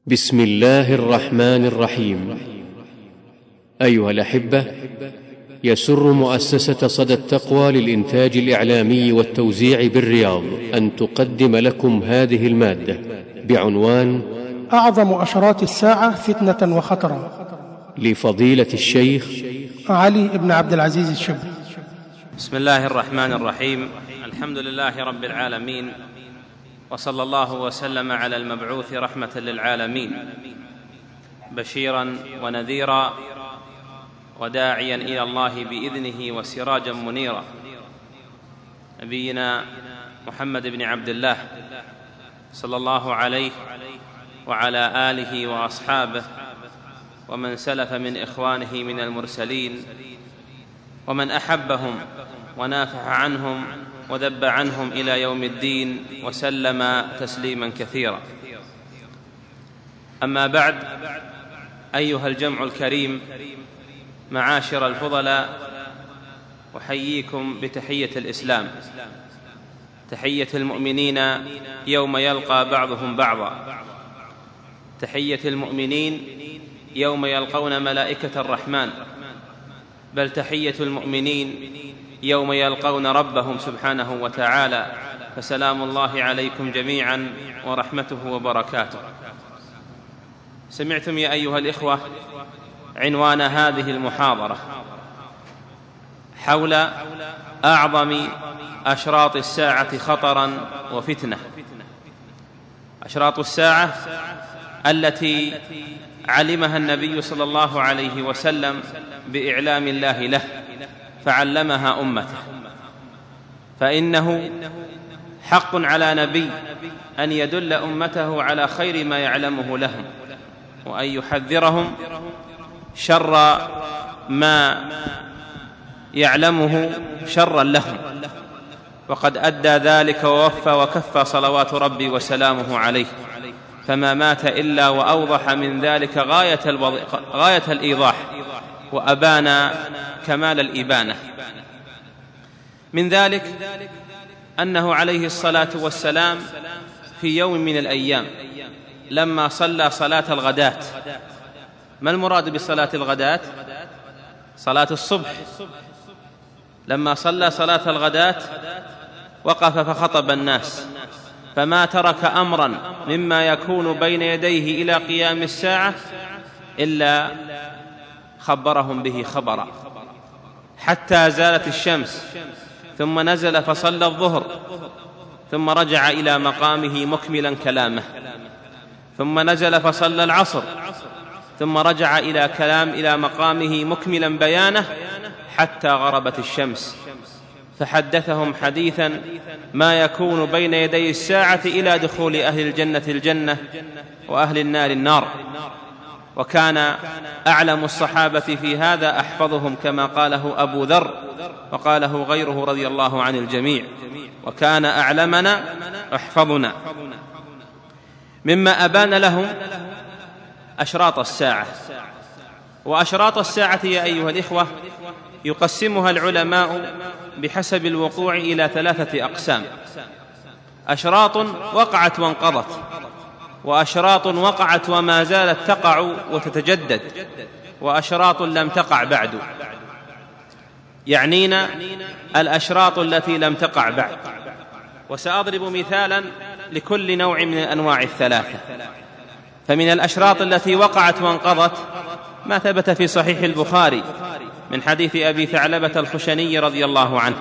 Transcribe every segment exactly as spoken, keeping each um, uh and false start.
بسم الله الرحمن الرحيم. أيها الأحبة، يسر مؤسسة صدى التقوى للإنتاج الإعلامي والتوزيع بالرياض أن تقدم لكم هذه المادة بعنوان أعظم أشراط الساعة فتنة وخطرا، لفضيلة الشيخ علي بن عبد العزيز الشبلي. بسم الله الرحمن الرحيم. الحمد لله رب العالمين، وصلى الله وسلم على المبعوث رحمة للعالمين، بشيرا ونذيرا وداعيا إلى الله بإذنه وسراجا منيرا، نبينا محمد بن عبد الله صلى الله عليه وعلى آله وأصحابه ومن سلف من إخوانه من المرسلين ومن أحبهم ونافح عنهم وذب عنهم إلى يوم الدين، وسلم تسليما كثيرا. أما بعد، أيها الجمع الكريم، معاشر الفضلاء، أحييكم بتحية الإسلام، تحية المؤمنين يوم يلقى بعضهم بعضا، تحية المؤمنين يوم يلقون ملائكة الرحمن، بل تحية المؤمنين يوم يلقون ربهم سبحانه وتعالى، فسلام الله عليكم جميعا ورحمته وبركاته. سمعتم يا أيها الإخوة عنوان هذه المحاضرة حول أعظم أشراط الساعة خطرا وفتنة. أشراط الساعة التي علمها النبي صلى الله عليه وسلم بإعلام الله له، فعلمها أمته، فإنه حق على نبي أن يدل أمته على خير ما يعلمه لهم، وأن يحذرهم شر ما يعلمه شرا لهم، وقد أدى ذلك ووفى وكفى صلوات ربي وسلامه عليه، فما مات إلا وأوضح من ذلك غاية, غاية الإيضاح، وأبان كمال الإبانة. من ذلك أنه عليه الصلاة والسلام في يوم من الأيام لما صلى صلاة الغداة. ما المراد بصلاة الغداة؟ صلاة الصبح. لما صلى صلاة الغداة وقف فخطب الناس، فما ترك أمرا مما يكون بين يديه إلى قيام الساعة إلا خبرهم به خبرا، حتى زالت الشمس، ثم نزل فصلى الظهر، ثم رجع إلى مقامه مكملا كلامه، ثم نزل فصلى العصر، ثم رجع إلى كلام إلى مقامه مكملا بيانه حتى غربت الشمس، فحدثهم حديثا ما يكون بين يدي الساعة إلى دخول أهل الجنة الجنة وأهل النار النار. وكان أعلم الصحابة في هذا أحفظهم، كما قاله أبو ذر وقاله غيره رضي الله عن الجميع، وكان أعلمنا أحفظنا. مما أبان لهم أشراط الساعة. وأشراط الساعة يا أيها الإخوة يقسمها العلماء بحسب الوقوع إلى ثلاثة أقسام: أشراط وقعت وانقضت، وأشراط وقعت وما زالت تقع وتتجدد، وأشراط لم تقع بعد. يعنينا الأشراط التي لم تقع بعد. وسأضرب مثالا لكل نوع من الأنواع الثلاثة. فمن الأشراط التي وقعت وانقضت ما ثبت في صحيح البخاري من حديث أبي ثعلبة الخشني رضي الله عنه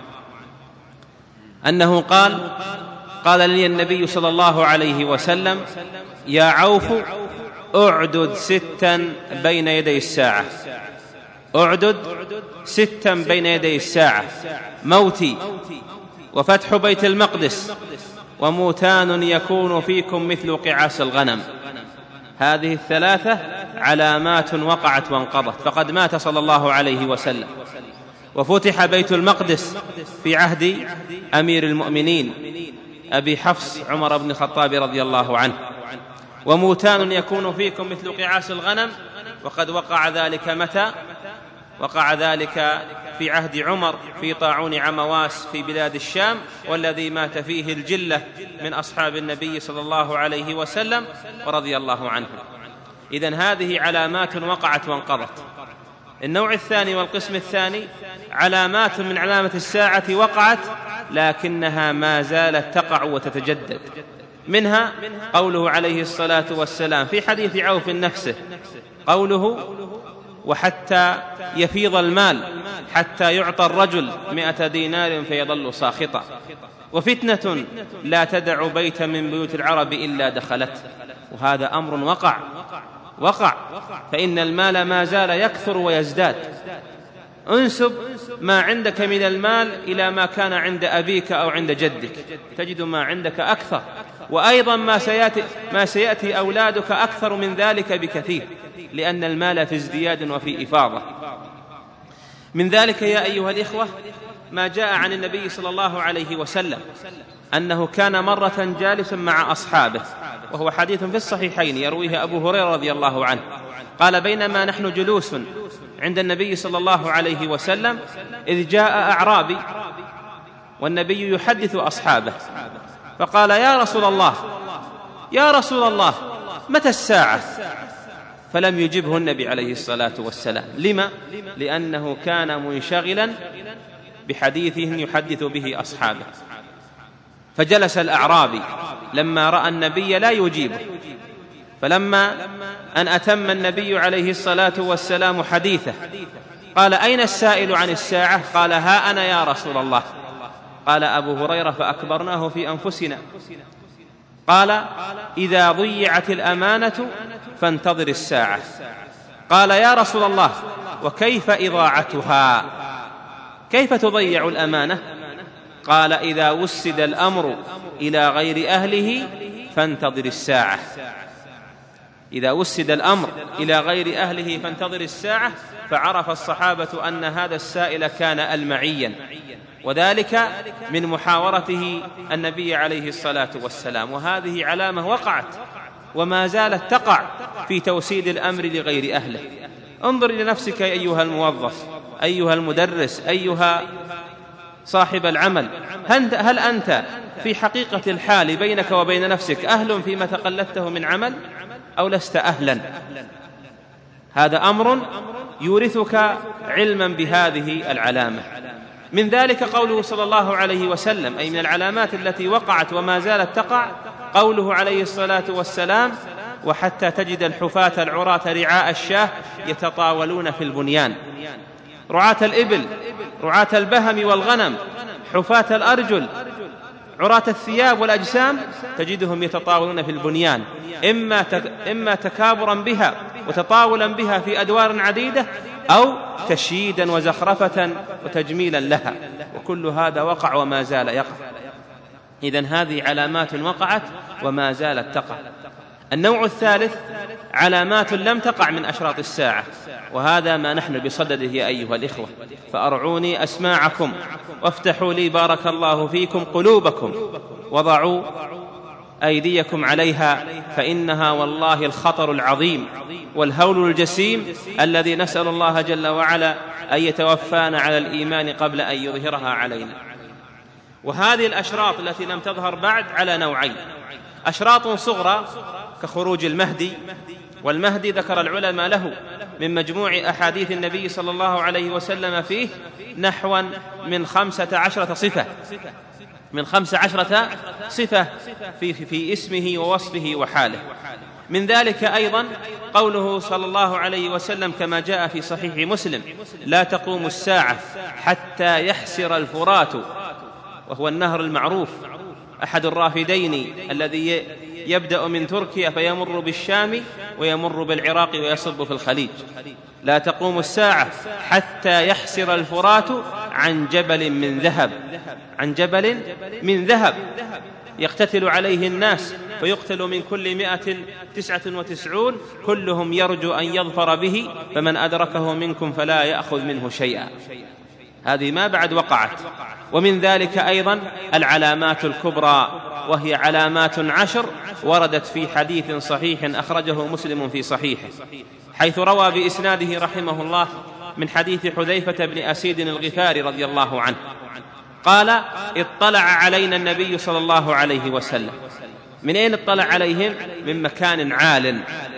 أنه قال: قال لي النبي صلى الله عليه وسلم: يا عوف، أعدد ستا بين يدي الساعة، أعدد ستا بين يدي الساعة: موتي، وفتح بيت المقدس، وموتان يكون فيكم مثل قعاس الغنم. هذه الثلاثة علامات وقعت وانقضت، فقد مات صلى الله عليه وسلم، وفتح بيت المقدس في عهد أمير المؤمنين أبي حفص عمر بن الخطاب رضي الله عنه. وموتان يكون فيكم مثل قعاس الغنم، وقد وقع ذلك متى؟ وقع ذلك في عهد عمر في طاعون عمواس في بلاد الشام، والذي مات فيه الجلة من أصحاب النبي صلى الله عليه وسلم ورضي الله عنهم. إذن هذه علامات وقعت وانقضت. النوع الثاني والقسم الثاني علامات من علامة الساعة وقعت لكنها ما زالت تقع وتتجدد. منها قوله عليه الصلاة والسلام في حديث عوف نفسه، قوله: وحتى يفيض المال حتى يعطى الرجل مئة دينار فيظل ساخطا، وفتنة لا تدع بيتا من بيوت العرب إلا دخلته. وهذا أمر وقع وقع فإن المال ما زال يكثر ويزداد. انسب ما عندك من المال إلى ما كان عند أبيك أو عند جدك تجد ما عندك أكثر، وأيضا ما سيأتي, ما سيأتي أولادك أكثر من ذلك بكثير، لأن المال في ازدياد وفي إفاضة. من ذلك يا أيها الإخوة ما جاء عن النبي صلى الله عليه وسلم أنه كان مرة جالسا مع أصحابه، وهو حديث في الصحيحين يرويه أبو هريرة رضي الله عنه، قال: بينما نحن جلوس عند النبي صلى الله عليه وسلم إذ جاء أعرابي والنبي يحدث أصحابه، فقال: يا رسول الله يا رسول الله متى الساعة؟ فلم يجبه النبي عليه الصلاة والسلام. لما؟ لأنه كان منشغلا بحديث يحدث به أصحابه. فجلس الأعرابي لما رأى النبي لا يجيبه، فلما أن أتم النبي عليه الصلاة والسلام حديثه قال: أين السائل عن الساعة؟ قال: ها أنا يا رسول الله. قال أبو هريرة: فأكبرناه في أنفسنا. قال: إذا ضيعت الأمانة فانتظر الساعة. قال: يا رسول الله وكيف إضاعتها؟ كيف تضيع الأمانة؟ قال: إذا وسد الأمر إلى غير أهله فانتظر الساعة. إذا وسد الأمر إلى غير أهله فانتظر الساعة. فعرف الصحابة أن هذا السائل كان المعيا، وذلك من محاورته النبي عليه الصلاة والسلام. وهذه علامة وقعت وما زالت تقع في توسيد الأمر لغير أهله. انظر لنفسك أيها الموظف، أيها المدرس، أيها صاحب العمل، هل أنت في حقيقة الحال بينك وبين نفسك أهل فيما تقلدته من عمل أو لست أهلا؟ هذا أمر يورثك علما بهذه العلامة. من ذلك قوله صلى الله عليه وسلم، أي من العلامات التي وقعت وما زالت تقع، قوله عليه الصلاة والسلام: وحتى تجد الحفاة العراة رعاء الشاه يتطاولون في البنيان. رعاة الإبل، رعاة البهم والغنم، حفاة الأرجل، عراة الثياب والأجسام، تجدهم يتطاولون في البنيان، إما إما تكابرا بها وتطاولا بها في أدوار عديدة، أو تشييدا وزخرفة وتجميلا لها، وكل هذا وقع وما زال يقع. إذن هذه علامات وقعت وما زالت تقع. النوع الثالث علامات لم تقع من أشراط الساعة، وهذا ما نحن بصدده يا أيها الإخوة. فأرعوني أسماعكم وافتحوا لي بارك الله فيكم قلوبكم، وضعوا أيديكم عليها، فإنها والله الخطر العظيم والهول الجسيم الذي نسأل الله جل وعلا أن يتوفانا على الإيمان قبل أن يظهرها علينا. وهذه الأشراط التي لم تظهر بعد على نوعين: أشراط صغرى كخروج المهدي، والمهدي ذكر العلماء له من مجموع أحاديث النبي صلى الله عليه وسلم فيه نحوا من خمسة عشرة صفة من خمسة عشرة صفة في, في اسمه ووصفه وحاله. من ذلك أيضا قوله صلى الله عليه وسلم كما جاء في صحيح مسلم: لا تقوم الساعة حتى يحسر الفرات، وهو النهر المعروف أحد الرافدين الذي يبدأ من تركيا فيمر بالشام ويمر بالعراق ويصب في الخليج. لا تقوم الساعة حتى يحسر الفرات عن جبل من ذهب، عن جبل من ذهب يقتتل عليه الناس، فيقتل من كل مئة تسعة وتسعون كلهم يرجو أن يظفر به، فمن أدركه منكم فلا يأخذ منه شيئا. هذه ما بعد وقعت. ومن ذلك أيضا العلامات الكبرى، وهي علامات عشر وردت في حديث صحيح أخرجه مسلم في صحيحه، حيث روى بإسناده رحمه الله من حديث حذيفة بن أسيد الغفاري رضي الله عنه قال: اطلع علينا النبي صلى الله عليه وسلم. من أين اطلع عليهم؟ من مكان عال.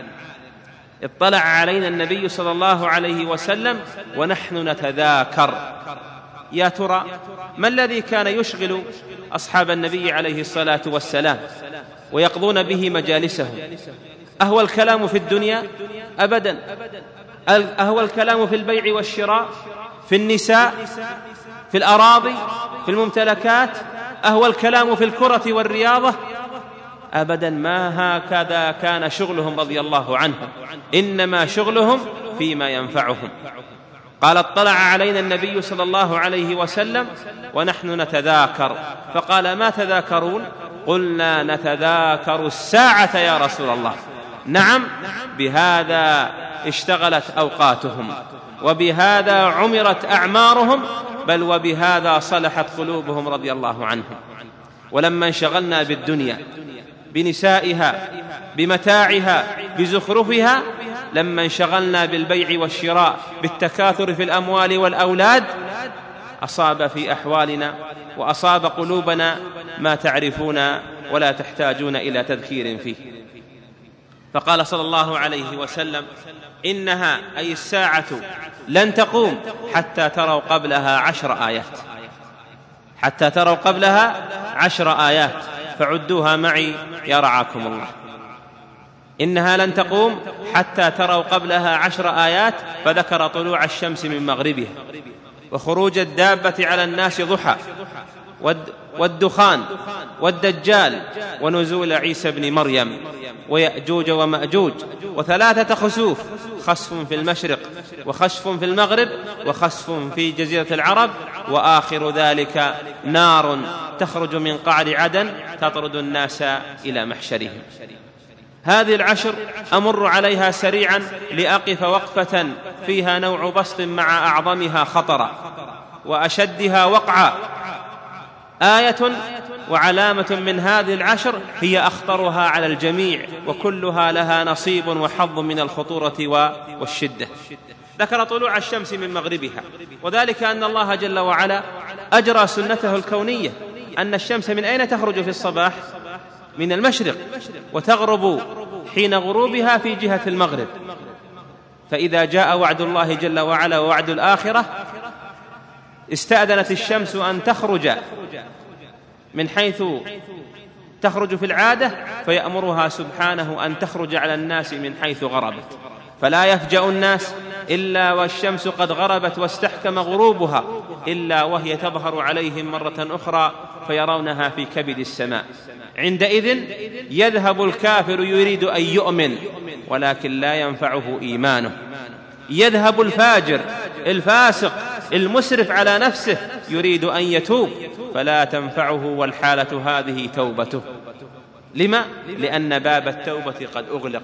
اطلع علينا النبي صلى الله عليه وسلم ونحن نتذاكر. يا ترى ما الذي كان يشغل أصحاب النبي عليه الصلاة والسلام ويقضون به مجالسهم؟ أهو الكلام في الدنيا؟ أبدا. أهو الكلام في البيع والشراء، في النساء، في الأراضي، في الممتلكات؟ أهو الكلام في الكرة والرياضة؟ أبدا. ما هكذا كان شغلهم رضي الله عنهم، إنما شغلهم فيما ينفعهم. قال: اطلع علينا النبي صلى الله عليه وسلم ونحن نتذاكر. فقال: ما تذاكرون؟ قلنا: نتذاكر الساعة يا رسول الله. نعم، بهذا اشتغلت أوقاتهم، وبهذا عمرت أعمارهم، بل وبهذا صلحت قلوبهم رضي الله عنهم. ولما انشغلنا بالدنيا، بنسائها، بمتاعها، بزخرفها، لما انشغلنا بالبيع والشراء، بالتكاثر في الأموال والأولاد، أصاب في أحوالنا وأصاب قلوبنا ما تعرفون ولا تحتاجون إلى تذكير فيه. فقال صلى الله عليه وسلم: إنها أي الساعة لن تقوم حتى تروا قبلها عشر آيات، حتى تروا قبلها عشر آيات، فعدوها معي يا رعاكم الله. إنها لن تقوم حتى تروا قبلها عشر آيات، فذكر طلوع الشمس من مغربها، وخروج الدابة على الناس ضحى، والدخان، والدجال، ونزول عيسى بن مريم، ويأجوج ومأجوج، وثلاثة خسوف: خسف في المشرق، وخسف في المغرب، وخسف في جزيرة العرب، وآخر ذلك نار تخرج من قعر عدن تطرد الناس إلى محشرهم. هذه العشر أمر عليها سريعا لأقف وقفة فيها نوع بسط مع أعظمها خطرا وأشدها وقعا. آية وعلامة من هذه العشر هي أخطرها على الجميع، وكلها لها نصيب وحظ من الخطورة والشدة. ذكر طلوع الشمس من مغربها، وذلك أن الله جل وعلا أجرى سنته الكونية، أن الشمس من أين تخرج في الصباح؟ من المشرق، وتغرب حين غروبها في جهة المغرب. فإذا جاء وعد الله جل وعلا ووعد الآخرة، استأذنت الشمس أن تخرج من حيث تخرج في العادة، فيأمرها سبحانه أن تخرج على الناس من حيث غربت، فلا يفجأ الناس إلا والشمس قد غربت واستحكم غروبها، إلا وهي تظهر عليهم مرة أخرى فيرونها في كبد السماء. عندئذ يذهب الكافر يريد أن يؤمن، ولكن لا ينفعه إيمانه. يذهب الفاجر الفاسق المسرف على نفسه يريد أن يتوب، فلا تنفعه والحالة هذه توبته. لما؟ لأن باب التوبة قد أغلق.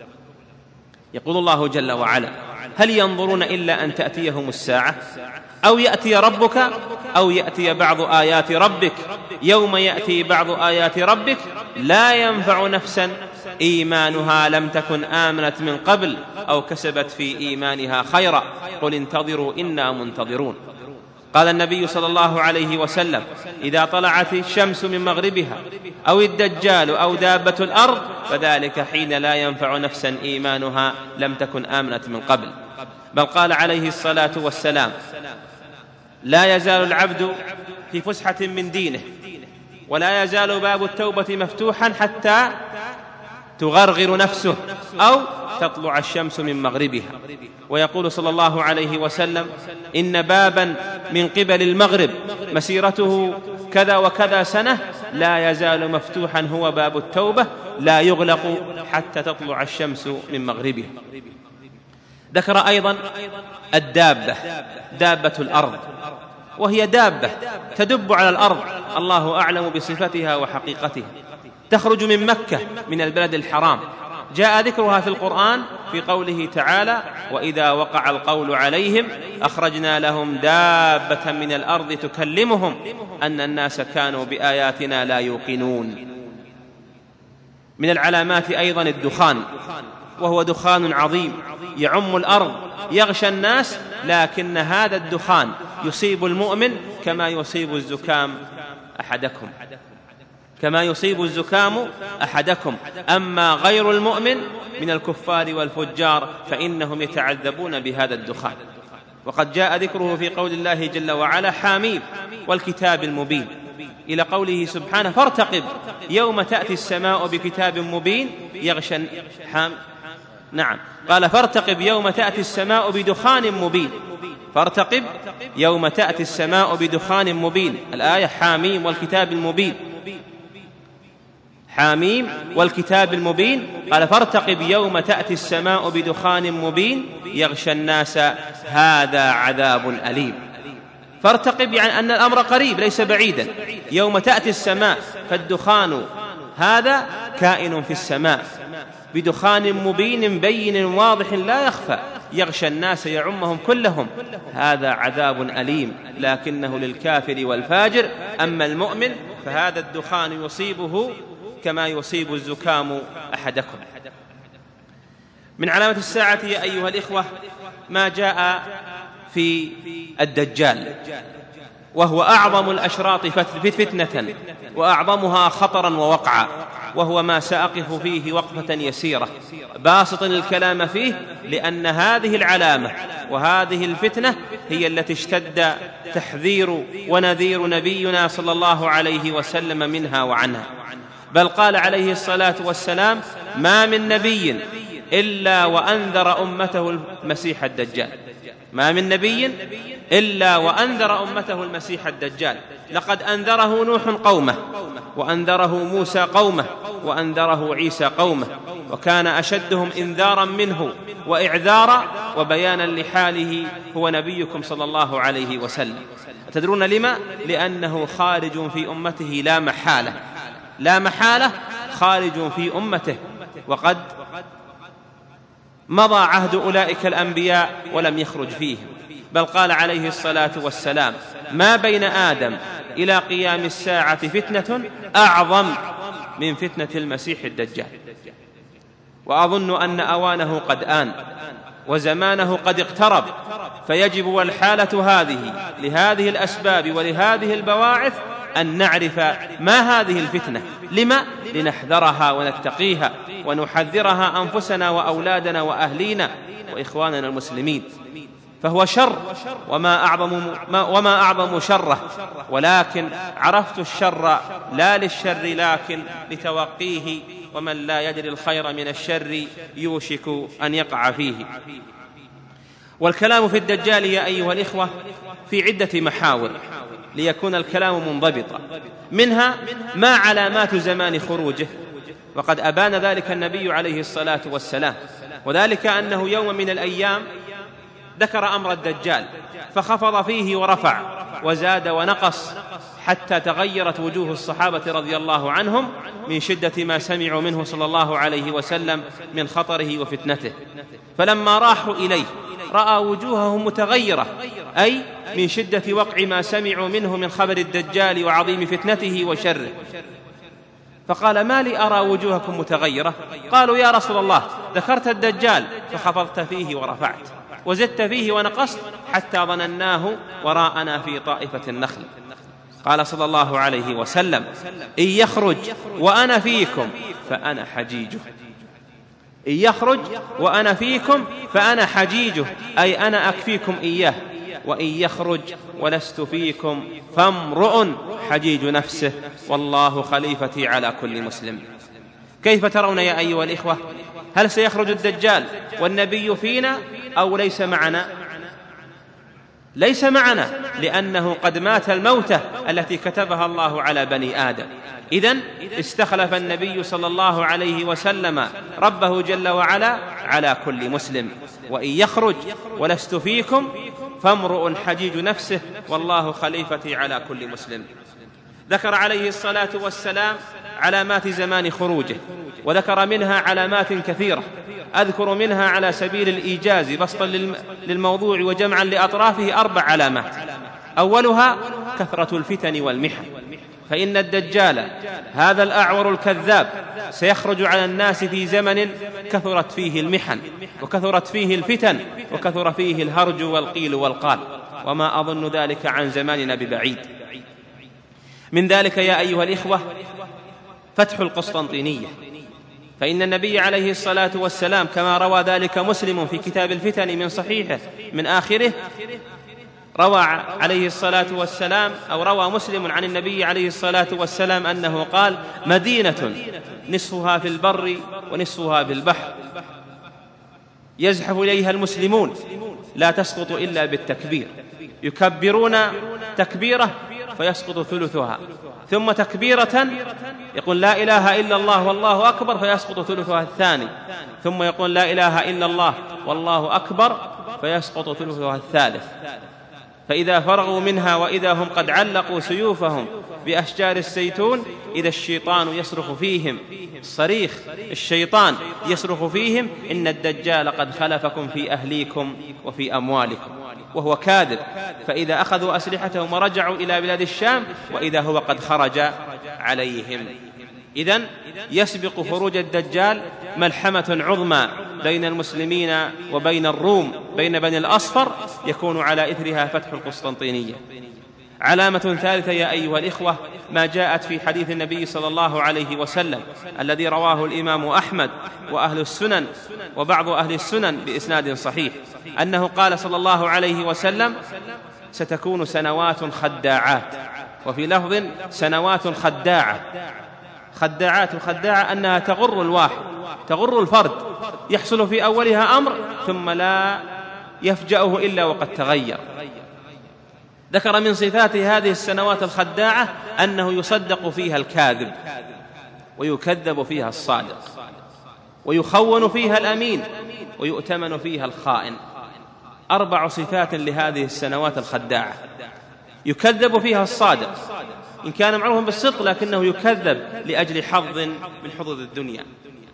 يقول الله جل وعلا: هل ينظرون إلا أن تأتيهم الساعة أو يأتي ربك أو يأتي بعض آيات ربك. يوم يأتي بعض آيات ربك لا ينفع نفسا إيمانها لم تكن آمنت من قبل أو كسبت في إيمانها خيرا، قل انتظروا إنا منتظرون. قال النبي صلى الله عليه وسلم: إذا طلعت الشمس من مغربها أو الدجال أو دابة الأرض فذلك حين لا ينفع نفسا إيمانها لم تكن آمنت من قبل. بل قال عليه الصلاة والسلام: لا يزال العبد في فسحة من دينه، ولا يزال باب التوبة مفتوحا حتى تغرغر نفسه أو تطلع الشمس من مغربها. ويقول صلى الله عليه وسلم: إن بابا من قبل المغرب مسيرته كذا وكذا سنة لا يزال مفتوحا، هو باب التوبة، لا يغلق حتى تطلع الشمس من مغربها. ذكر أيضا الدابة، دابة الأرض، وهي دابة تدب على الأرض، الله أعلم بصفتها وحقيقتها، تخرج من مكة من البلد الحرام. جاء ذكرها في القرآن في قوله تعالى: وإذا وقع القول عليهم أخرجنا لهم دابة من الأرض تكلمهم أن الناس كانوا بآياتنا لا يوقنون. من العلامات أيضا الدخان، وهو دخان عظيم يعم الأرض يغشى الناس لكن هذا الدخان يصيب المؤمن كما يصيب الزكام أحدكم كما يصيب الزكام أحدكم أما غير المؤمن من الكفار والفجار فإنهم يتعذبون بهذا الدخان. وقد جاء ذكره في قول الله جل وعلا حاميم والكتاب المبين إلى قوله سبحانه فارتقب يوم تأتي السماء بكتاب مبين يغشى حام نعم قال فارتقب يوم تأتي السماء بدخان مبين فارتقب يوم تأتي السماء بدخان مبين الآية حاميم والكتاب المبين حاميم والكتاب المبين قال فارتقب يوم تأتي السماء بدخان مبين يغشى الناس هذا عذاب أليم. فارتقب يعني أن الأمر قريب ليس بعيدا يوم تأتي السماء فالدخان هذا كائن في السماء بدخان مبين بين واضح لا يخفى يغشى الناس يعمهم كلهم هذا عذاب أليم لكنه للكافر والفاجر أما المؤمن فهذا الدخان يصيبه كما يصيب الزكام أحدكم. من علامة الساعة يا أيها الإخوة ما جاء في الدجال وهو أعظم الأشراط فتنة وأعظمها خطرا ووقعا وهو ما سأقف فيه وقفة يسيرة باسطا الكلام فيه لأن هذه العلامة وهذه الفتنة هي التي اشتد تحذير ونذير نبينا صلى الله عليه وسلم منها وعنها. بل قال عليه الصلاة والسلام ما من نبي إلا وأنذر أمته المسيح الدجال ما من نبي إلا وأنذر أمته المسيح الدجال لقد أنذره نوح قومه وأنذره موسى قومه وأنذره عيسى قومه وكان أشدهم إنذارا منه وإعذارا وبيانا لحاله هو نبيكم صلى الله عليه وسلم. تدرون لما؟ لأنه خارج في أمته لا محالة لا محالة خارج في أمته وقد مضى عهد أولئك الأنبياء ولم يخرج فيهم. بل قال عليه الصلاة والسلام ما بين آدم إلى قيام الساعة فتنة أعظم من فتنة المسيح الدجال وأظن أن أوانه قد آن وزمانه قد اقترب فيجب والحالة هذه لهذه الأسباب ولهذه البواعث أن نعرف ما هذه الفتنة لما لنحذرها ونتقيها ونحذرها أنفسنا وأولادنا وأهلينا وإخواننا المسلمين فهو شر وما أعظم, وما أعظم شره ولكن عرفت الشر لا للشر لكن لتوقيه ومن لا يدري الخير من الشر يوشك أن يقع فيه. والكلام في الدجال يا أيها الإخوة في عدة محاور ليكون الكلام منضبطا منها ما علامات زمان خروجه وقد أبان ذلك النبي عليه الصلاة والسلام وذلك أنه يوم من الأيام ذكر أمر الدجال فخفض فيه ورفع وزاد ونقص حتى تغيرت وجوه الصحابة رضي الله عنهم من شدة ما سمعوا منه صلى الله عليه وسلم من خطره وفتنته فلما راحوا إليه رأى وجوههم متغيرة أي من شدة وقع ما سمعوا منه من خبر الدجال وعظيم فتنته وشره فقال ما لي أرى وجوهكم متغيرة قالوا يا رسول الله ذكرت الدجال فخفضت فيه ورفعت وزدت فيه ونقصت حتى ظنناه وراءنا في طائفة النخل قال صلى الله عليه وسلم إن يخرج وأنا فيكم فأنا حجيجه إن يخرج وأنا فيكم فأنا حجيجه أي أنا أكفيكم إياه وإن يخرج ولست فيكم فامرؤ حجيج نفسه والله خليفتي على كل مسلم. كيف ترون يا أيها الإخوة هل سيخرج الدجال والنبي فينا أو ليس معنا؟ ليس معنا لأنه قد مات الموتة التي كتبها الله على بني آدم. إذن استخلف النبي صلى الله عليه وسلم ربه جل وعلا على كل مسلم وإن يخرج ولست فيكم فامرؤ حجيج نفسه والله خليفتي على كل مسلم. ذكر عليه الصلاة والسلام علامات زمان خروجه وذكر منها علامات كثيرة أذكر منها على سبيل الإيجاز بسطا للموضوع وجمعا لأطرافه أربع علامات. أولها كثرة الفتن والمحن فإن الدجال هذا الأعور الكذاب سيخرج على الناس في زمن كثرت فيه المحن وكثرت فيه الفتن وكثر فيه الهرج والقيل والقال، وما أظن ذلك عن زماننا ببعيد. من ذلك يا أيها الإخوة فتح القسطنطينية، فإن النبي عليه الصلاة والسلام كما روى ذلك مسلم في كتاب الفتن من صحيحه من آخره، روى عليه الصلاة والسلام أو روى مسلم عن النبي عليه الصلاة والسلام أنه قال: مدينة نصفها في البر ونصفها في البحر يزحف إليها المسلمون لا تسقط إلا بالتكبير، يكبرون تكبيرة فيسقط ثلثها، ثم تكبيرة يقول لا إله إلا الله والله أكبر فيسقط ثلثها الثاني، ثم يقول لا إله إلا الله والله أكبر فيسقط ثلثها الثالث. فإذا فرغوا منها وإذا هم قد علقوا سيوفهم بأشجار الزيتون إذا الشيطان يصرخ فيهم، صريخ الشيطان يصرخ فيهم: إن الدجال قد خلفكم في أهليكم وفي أموالكم، وهو كاذب. فإذا أخذوا أسلحتهم ورجعوا إلى بلاد الشام وإذا هو قد خرج عليهم. إذن يسبق خروج الدجال ملحمة عظمى بين المسلمين وبين الروم، بين بني الأصفر، يكون على إثرها فتح القسطنطينية. علامة ثالثة يا أيها الإخوة ما جاءت في حديث النبي صلى الله عليه وسلم الذي رواه الإمام أحمد وأهل السنن وبعض أهل السنن بإسناد صحيح، أنه قال صلى الله عليه وسلم: ستكون سنوات خداعات، وفي لفظ سنوات خداعة. خداعات خداعة أنها تغر الواحد، تغر الفرد، يحصل في أولها أمر ثم لا يفجأه إلا وقد تغير. ذكر من صفات هذه السنوات الخداعة أنه يصدق فيها الكاذب ويكذب فيها الصادق، ويخون فيها الأمين ويؤتمن فيها الخائن. أربع صفات لهذه السنوات الخداعة: يكذب فيها الصادق إن كان معروفا بالصدق لكنه يكذب لأجل حظ من حظوظ الدنيا،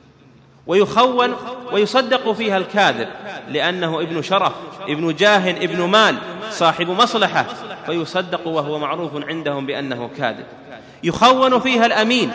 ويخون ويصدق فيها الكاذب لأنه ابن شرف، ابن جاه، ابن مال، صاحب مصلحة، فيصدق وهو معروف عندهم بأنه كاذب. يخون فيها الأمين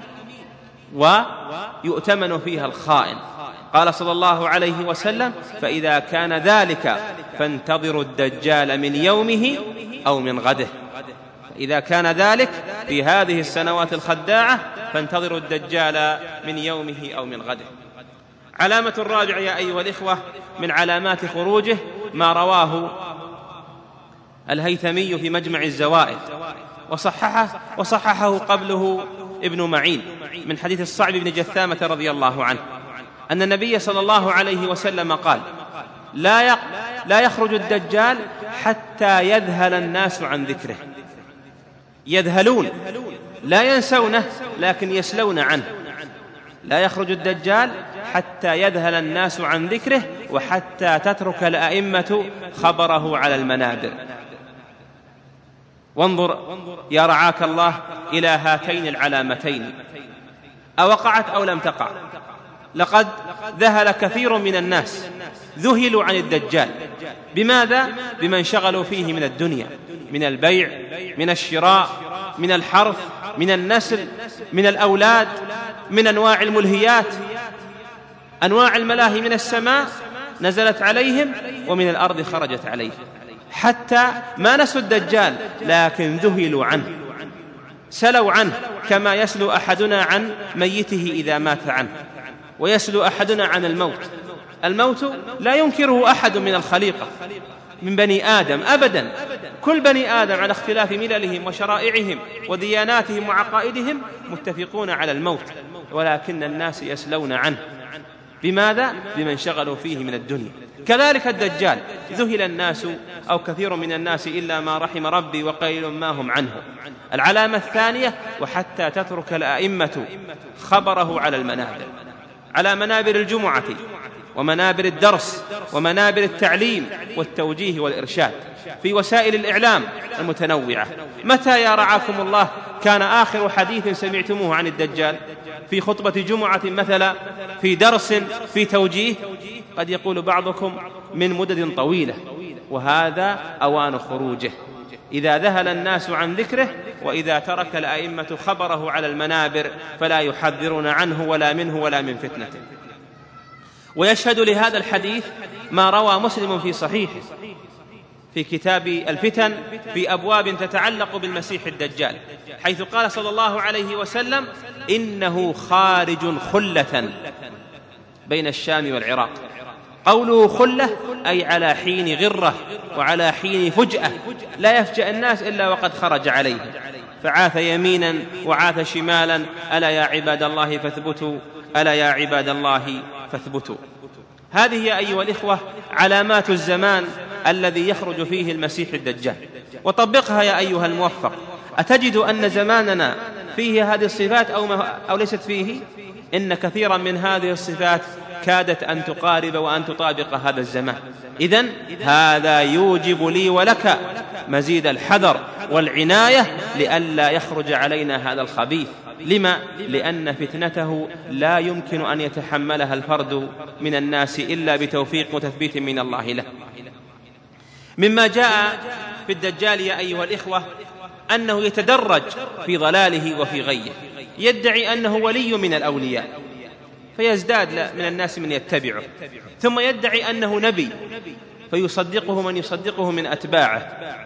ويؤتمن فيها الخائن. قال صلى الله عليه وسلم: فإذا كان ذلك فانتظروا الدجال من يومه أو من غده. إذا كان ذلك في هذه السنوات الخداعة فانتظروا الدجال من يومه أو من غده. علامة الرابعة يا أيها الإخوة من علامات خروجه ما رواه الهيثمي في مجمع الزوائد وصححه, وصححه قبله ابن معين من حديث الصعب بن جثامة رضي الله عنه أن النبي صلى الله عليه وسلم قال: لا, لا يخرج الدجال حتى يذهل الناس عن ذكره. يذهلون، لا ينسونه لكن يسلون عنه. لا يخرج الدجال حتى يذهل الناس عن ذكره وحتى تترك الأئمة خبره على المنابر. وانظر يا رعاك الله إلى هاتين العلامتين، أوقعت أو لم تقع؟ لقد ذهل كثير من الناس، ذهلوا عن الدجال. بماذا؟ بما انشغلوا فيه من الدنيا، من البيع، من الشراء، من الحرث، من النسل، من الأولاد، من أنواع الملهيات. أنواع الملاهي من السماء نزلت عليهم ومن الأرض خرجت عليهم، حتى ما نسوا الدجال لكن ذهلوا عنه، سلوا عنه، كما يسلو أحدنا عن ميته إذا مات عنه، ويسلو أحدنا عن الموت. الموت لا ينكره أحد من الخليقة من بني آدم أبدا. كل بني آدم على اختلاف مللهم وشرائعهم ودياناتهم وعقائدهم متفقون على الموت، ولكن الناس يسلون عنه. بماذا؟ بما انشغلوا فيه من الدنيا. كذلك الدجال ذهل الناس أو كثير من الناس إلا ما رحم ربي وقليل ما هم عنه. العلامة الثانية: وحتى تترك الأئمة خبره على المنابر، على منابر الجمعة ومنابر الدرس ومنابر التعليم والتوجيه والإرشاد في وسائل الإعلام المتنوعة. متى يا رعاكم الله كان آخر حديث سمعتموه عن الدجال؟ في خطبة جمعة مثلا، في درس، في توجيه؟ قد يقول بعضكم من مدد طويلة، وهذا أوان خروجه. إذا ذهل الناس عن ذكره، وإذا ترك الأئمة خبره على المنابر فلا يحذرون عنه ولا منه ولا من فتنته. ويشهد لهذا الحديث ما روى مسلم في صحيحه في كتاب الفتن في أبواب تتعلق بالمسيح الدجال، حيث قال صلى الله عليه وسلم: إنه خارج خلة بين الشام والعراق. قوله خلة أي على حين غرة وعلى حين فجأة، لا يفجأ الناس إلا وقد خرج عليه، فعاث يمينا وعاث شمالا. ألا يا عباد الله فاثبتوا، ألا يا عباد الله فاثبتوا. هذه يا أيها الإخوة علامات الزمان الذي يخرج فيه المسيح الدجال، وطبقها يا أيها الموفق. أتجد أن زماننا فيه هذه الصفات أو, أو ليست فيه؟ إن كثيرا من هذه الصفات كادت أن تقارب وأن تطابق هذا الزمان. إذن هذا يوجب لي ولك مزيد الحذر والعناية لئلا يخرج علينا هذا الخبيث. لما؟ لأن فتنته لا يمكن أن يتحملها الفرد من الناس إلا بتوفيق وتثبيت من الله له. مما جاء في الدجال يا أيها الإخوة أنه يتدرج في ضلاله وفي غيه، يدعي أنه ولي من الأولياء فيزداد من الناس من يتبعه، ثم يدعي أنه نبي فيصدقه من يصدقه من أتباعه،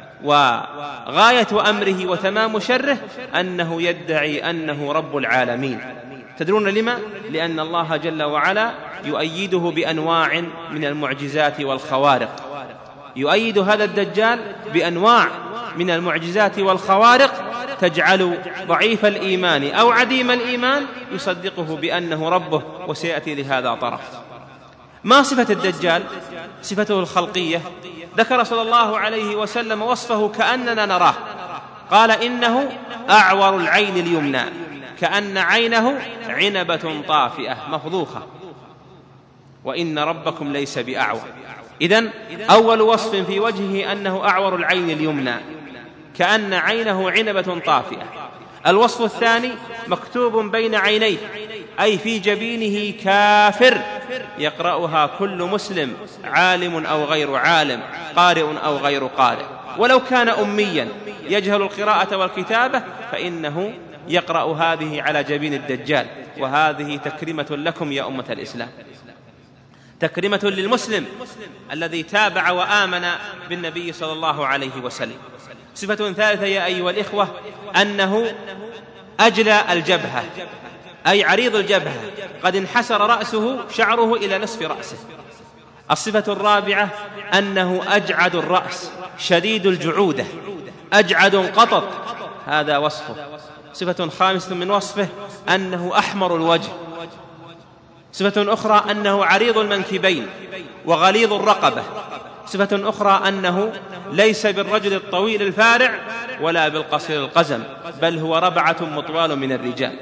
وغاية أمره وتمام شره أنه يدعي أنه رب العالمين. تدرون لما؟ لأن الله جل وعلا يؤيده بأنواع من المعجزات والخوارق، يؤيد هذا الدجال بأنواع من المعجزات والخوارق تجعل ضعيف الإيمان أو عديم الإيمان يصدقه بأنه ربه، وسيأتي لهذا طرف. ما صفة الدجال؟ صفته الخلقية. ذكر صلى الله عليه وسلم وصفه كأننا نراه، قال: إنه أعور العين اليمنى كأن عينه عنبة طافئة مفضوخة، وإن ربكم ليس بأعور. إذن أول وصف في وجهه أنه أعور العين اليمنى كأن عينه عنبة طافئة. الوصف الثاني: مكتوب بين عينيه أي في جبينه كافر يقرأها كل مسلم، عالم أو غير عالم، قارئ أو غير قارئ، ولو كان أميا يجهل القراءة والكتابة فإنه يقرأ هذه على جبين الدجال. وهذه تكريمة لكم يا أمة الإسلام، تكريمة للمسلم الذي تابع وآمن بالنبي صلى الله عليه وسلم. صفة ثالثة يا أيها الإخوة أنه أجلى الجبهة أي عريض الجبهة، قد انحسر رأسه شعره إلى نصف رأسه. الصفة الرابعة أنه أجعد الرأس شديد الجعودة، أجعد قطط، هذا وصفه. صفة خامسة من وصفه أنه أحمر الوجه. صفة أخرى أنه عريض المنكبين وغليظ الرقبة. صفة أخرى أنه ليس بالرجل الطويل الفارع ولا بالقصير القزم، بل هو ربعة مطوال من الرجال.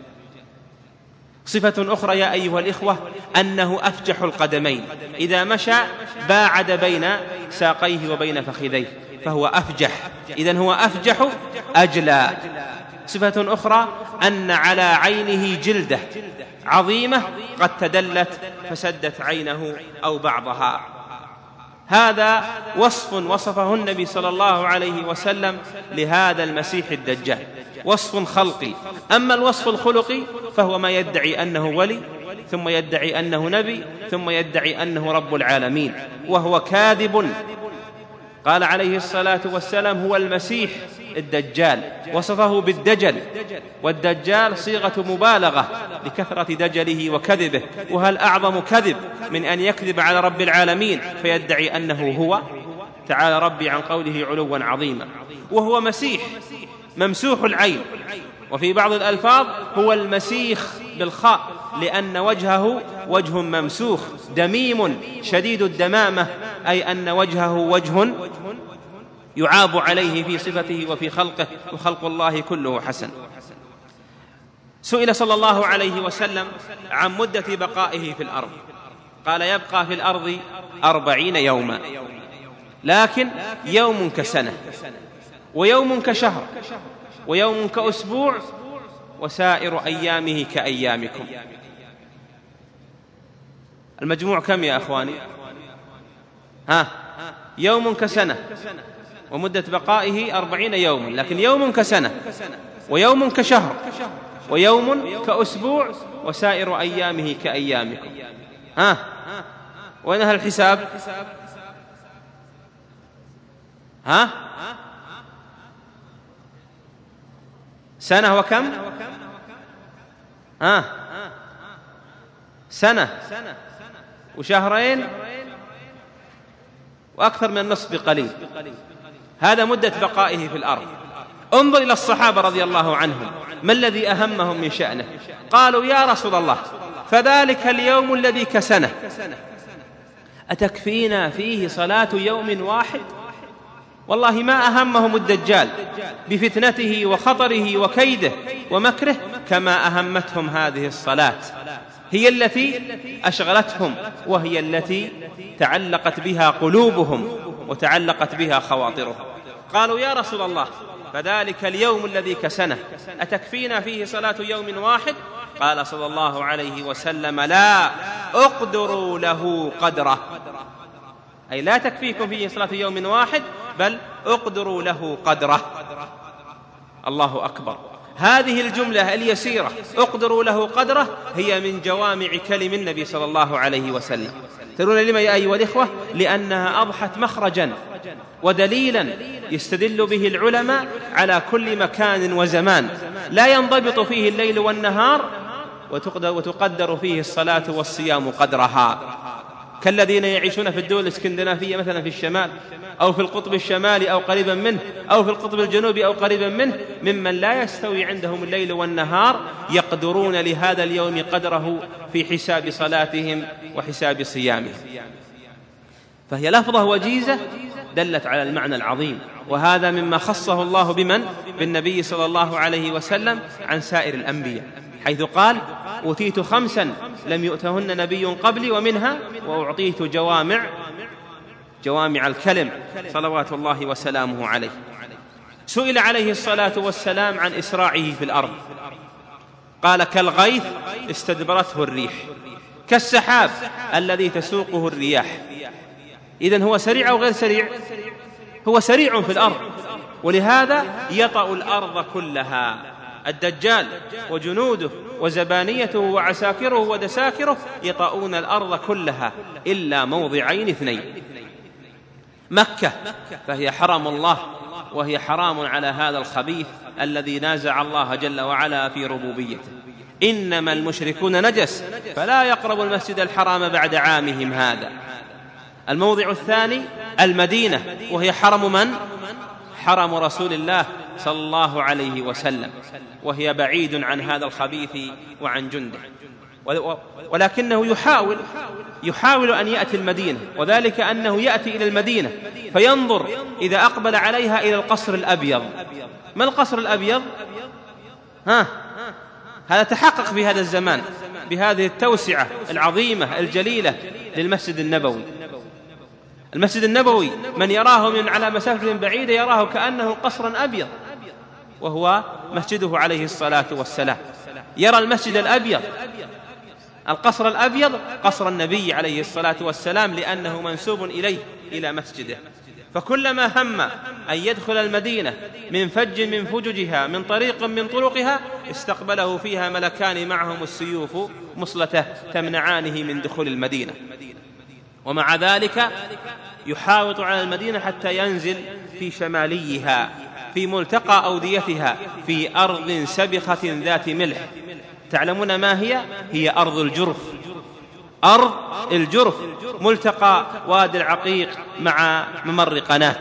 صفة أخرى يا أيها الإخوة أنه أفجح القدمين، إذا مشى باعد بين ساقيه وبين فخذيه فهو أفجح، إذن هو أفجح أجلى. صفة أخرى أن على عينه جلدة عظيمة قد تدلت فسدت عينه أو بعضها. هذا وصف وصفه النبي صلى الله عليه وسلم لهذا المسيح الدجال، وصف خلقي. أما الوصف الخلقي فهو ما يدعي أنه ولي، ثم يدعي أنه نبي، ثم يدعي أنه رب العالمين، وهو كاذب. قال عليه الصلاة والسلام: هو المسيح الدجال، وصفه بالدجل، والدجال صيغة مبالغة لكثرة دجله وكذبه. وهل أعظم كذب من أن يكذب على رب العالمين فيدعي أنه هو؟ تعالى ربي عن قوله علوا عظيما. وهو مسيح ممسوح العين، وفي بعض الألفاظ هو المسيخ بالخاء، لأن وجهه وجه ممسوخ دميم شديد الدمامة، أي أن وجهه وجه يعاب عليه في صفته وفي خلقه، وخلق الله كله حسن. سئل صلى الله عليه وسلم عن مدة بقائه في الأرض، قال: يبقى في الأرض أربعين يوما، لكن يوم كسنة، ويوم كشهر، ويوم كأسبوع، وسائر أيامه كأيامكم. المجموع كم يا أخواني؟ ها، يوم كسنة، ومدة بقائه أربعين يوما، لكن يوم كسنة ويوم كشهر ويوم كأسبوع وسائر أيامه كأيامكم. ها وين أهل الحساب؟ ها سنة وكم؟ ها سنة وشهرين وأكثر من النصف بقليل، هذا مدة بقائه في الأرض. انظر إلى الصحابة رضي الله عنهم، ما الذي أهمهم من شأنه؟ قالوا يا رسول الله فذلك اليوم الذي كسنة أتكفينا فيه صلاة يوم واحد؟ والله ما أهمهم الدجال بفتنته وخطره وكيده ومكره كما أهمتهم هذه الصلاة، هي التي أشغلتهم وهي التي تعلقت بها قلوبهم وتعلقت بها خواطرهم. قالوا يا رسول الله فذلك اليوم الذي كسنة أتكفينا فيه صلاة يوم واحد؟ قال صلى الله عليه وسلم لا أقدروا له قدره، أي لا تكفيكم فيه صلاة يوم واحد بل أقدروا له قدره. الله أكبر. هذه الجملة اليسيرة أقدروا له قدره هي من جوامع كلم النبي صلى الله عليه وسلم. ترون لما يا أيها الإخوة؟ لأنها أضحت مخرجا ودليلا يستدل به العلماء على كل مكان وزمان، لا ينضبط فيه الليل والنهار وتقدر فيه الصلاة والصيام قدرها، كالذين يعيشون في الدول الاسكندنافية مثلا في الشمال أو في القطب الشمالي أو قريبا منه أو في القطب الجنوبي أو قريبا منه، ممن لا يستوي عندهم الليل والنهار، يقدرون لهذا اليوم قدره في حساب صلاتهم وحساب صيامهم. فهي لفظة وجيزة دلت على المعنى العظيم، وهذا مما خصه الله بمن؟ بالنبي صلى الله عليه وسلم عن سائر الأنبياء، حيث قال أوتيت خمسا لم يؤتهن نبي قبلي ومنها وأعطيت جوامع جوامع الكلم صلوات الله وسلامه عليه. سئل عليه الصلاة والسلام عن إسراعه في الأرض، قال كالغيث استدبرته الريح، كالسحاب الذي تسوقه الرياح. إذن هو سريع أو غير سريع؟ هو سريع في الأرض، ولهذا يطأ الأرض كلها. الدجال وجنوده وزبانيته وعساكره ودساكره يطؤون الأرض كلها إلا موضعين اثنين: مكة فهي حرم الله وهي حرام على هذا الخبيث الذي نازع الله جل وعلا في ربوبيته. إنما المشركون نجس فلا يقربوا المسجد الحرام بعد عامهم هذا. الموضع الثاني المدينة وهي حرم من؟ حرم رسول الله صلى الله عليه وسلم، وهي بعيد عن هذا الخبيث وعن جنده، ولكنه يحاول يحاول أن يأتي المدينة، وذلك أنه يأتي إلى المدينة فينظر إذا أقبل عليها إلى القصر الأبيض. ما القصر الأبيض؟ ها هذا تحقق في هذا الزمان بهذه التوسعة العظيمة الجليلة للمسجد النبوي. المسجد النبوي من يراه من على مسافة بعيدة يراه كأنه قصرا أبيض، وهو مسجده عليه الصلاة والسلام. يرى المسجد الأبيض القصر الأبيض قصر النبي عليه الصلاة والسلام، لأنه منسوب إليه إلى مسجده. فكلما هم أن يدخل المدينة من فج من فججها من طريق من طرقها استقبله فيها ملكان معهم السيوف مصلته تمنعانه من دخول المدينة، ومع ذلك يحاوط على المدينة حتى ينزل في شماليها في ملتقى أوديتها في أرض سبخة ذات ملح. تعلمون ما هي؟ هي أرض الجرف. أرض الجرف ملتقى وادي العقيق مع ممر قناة.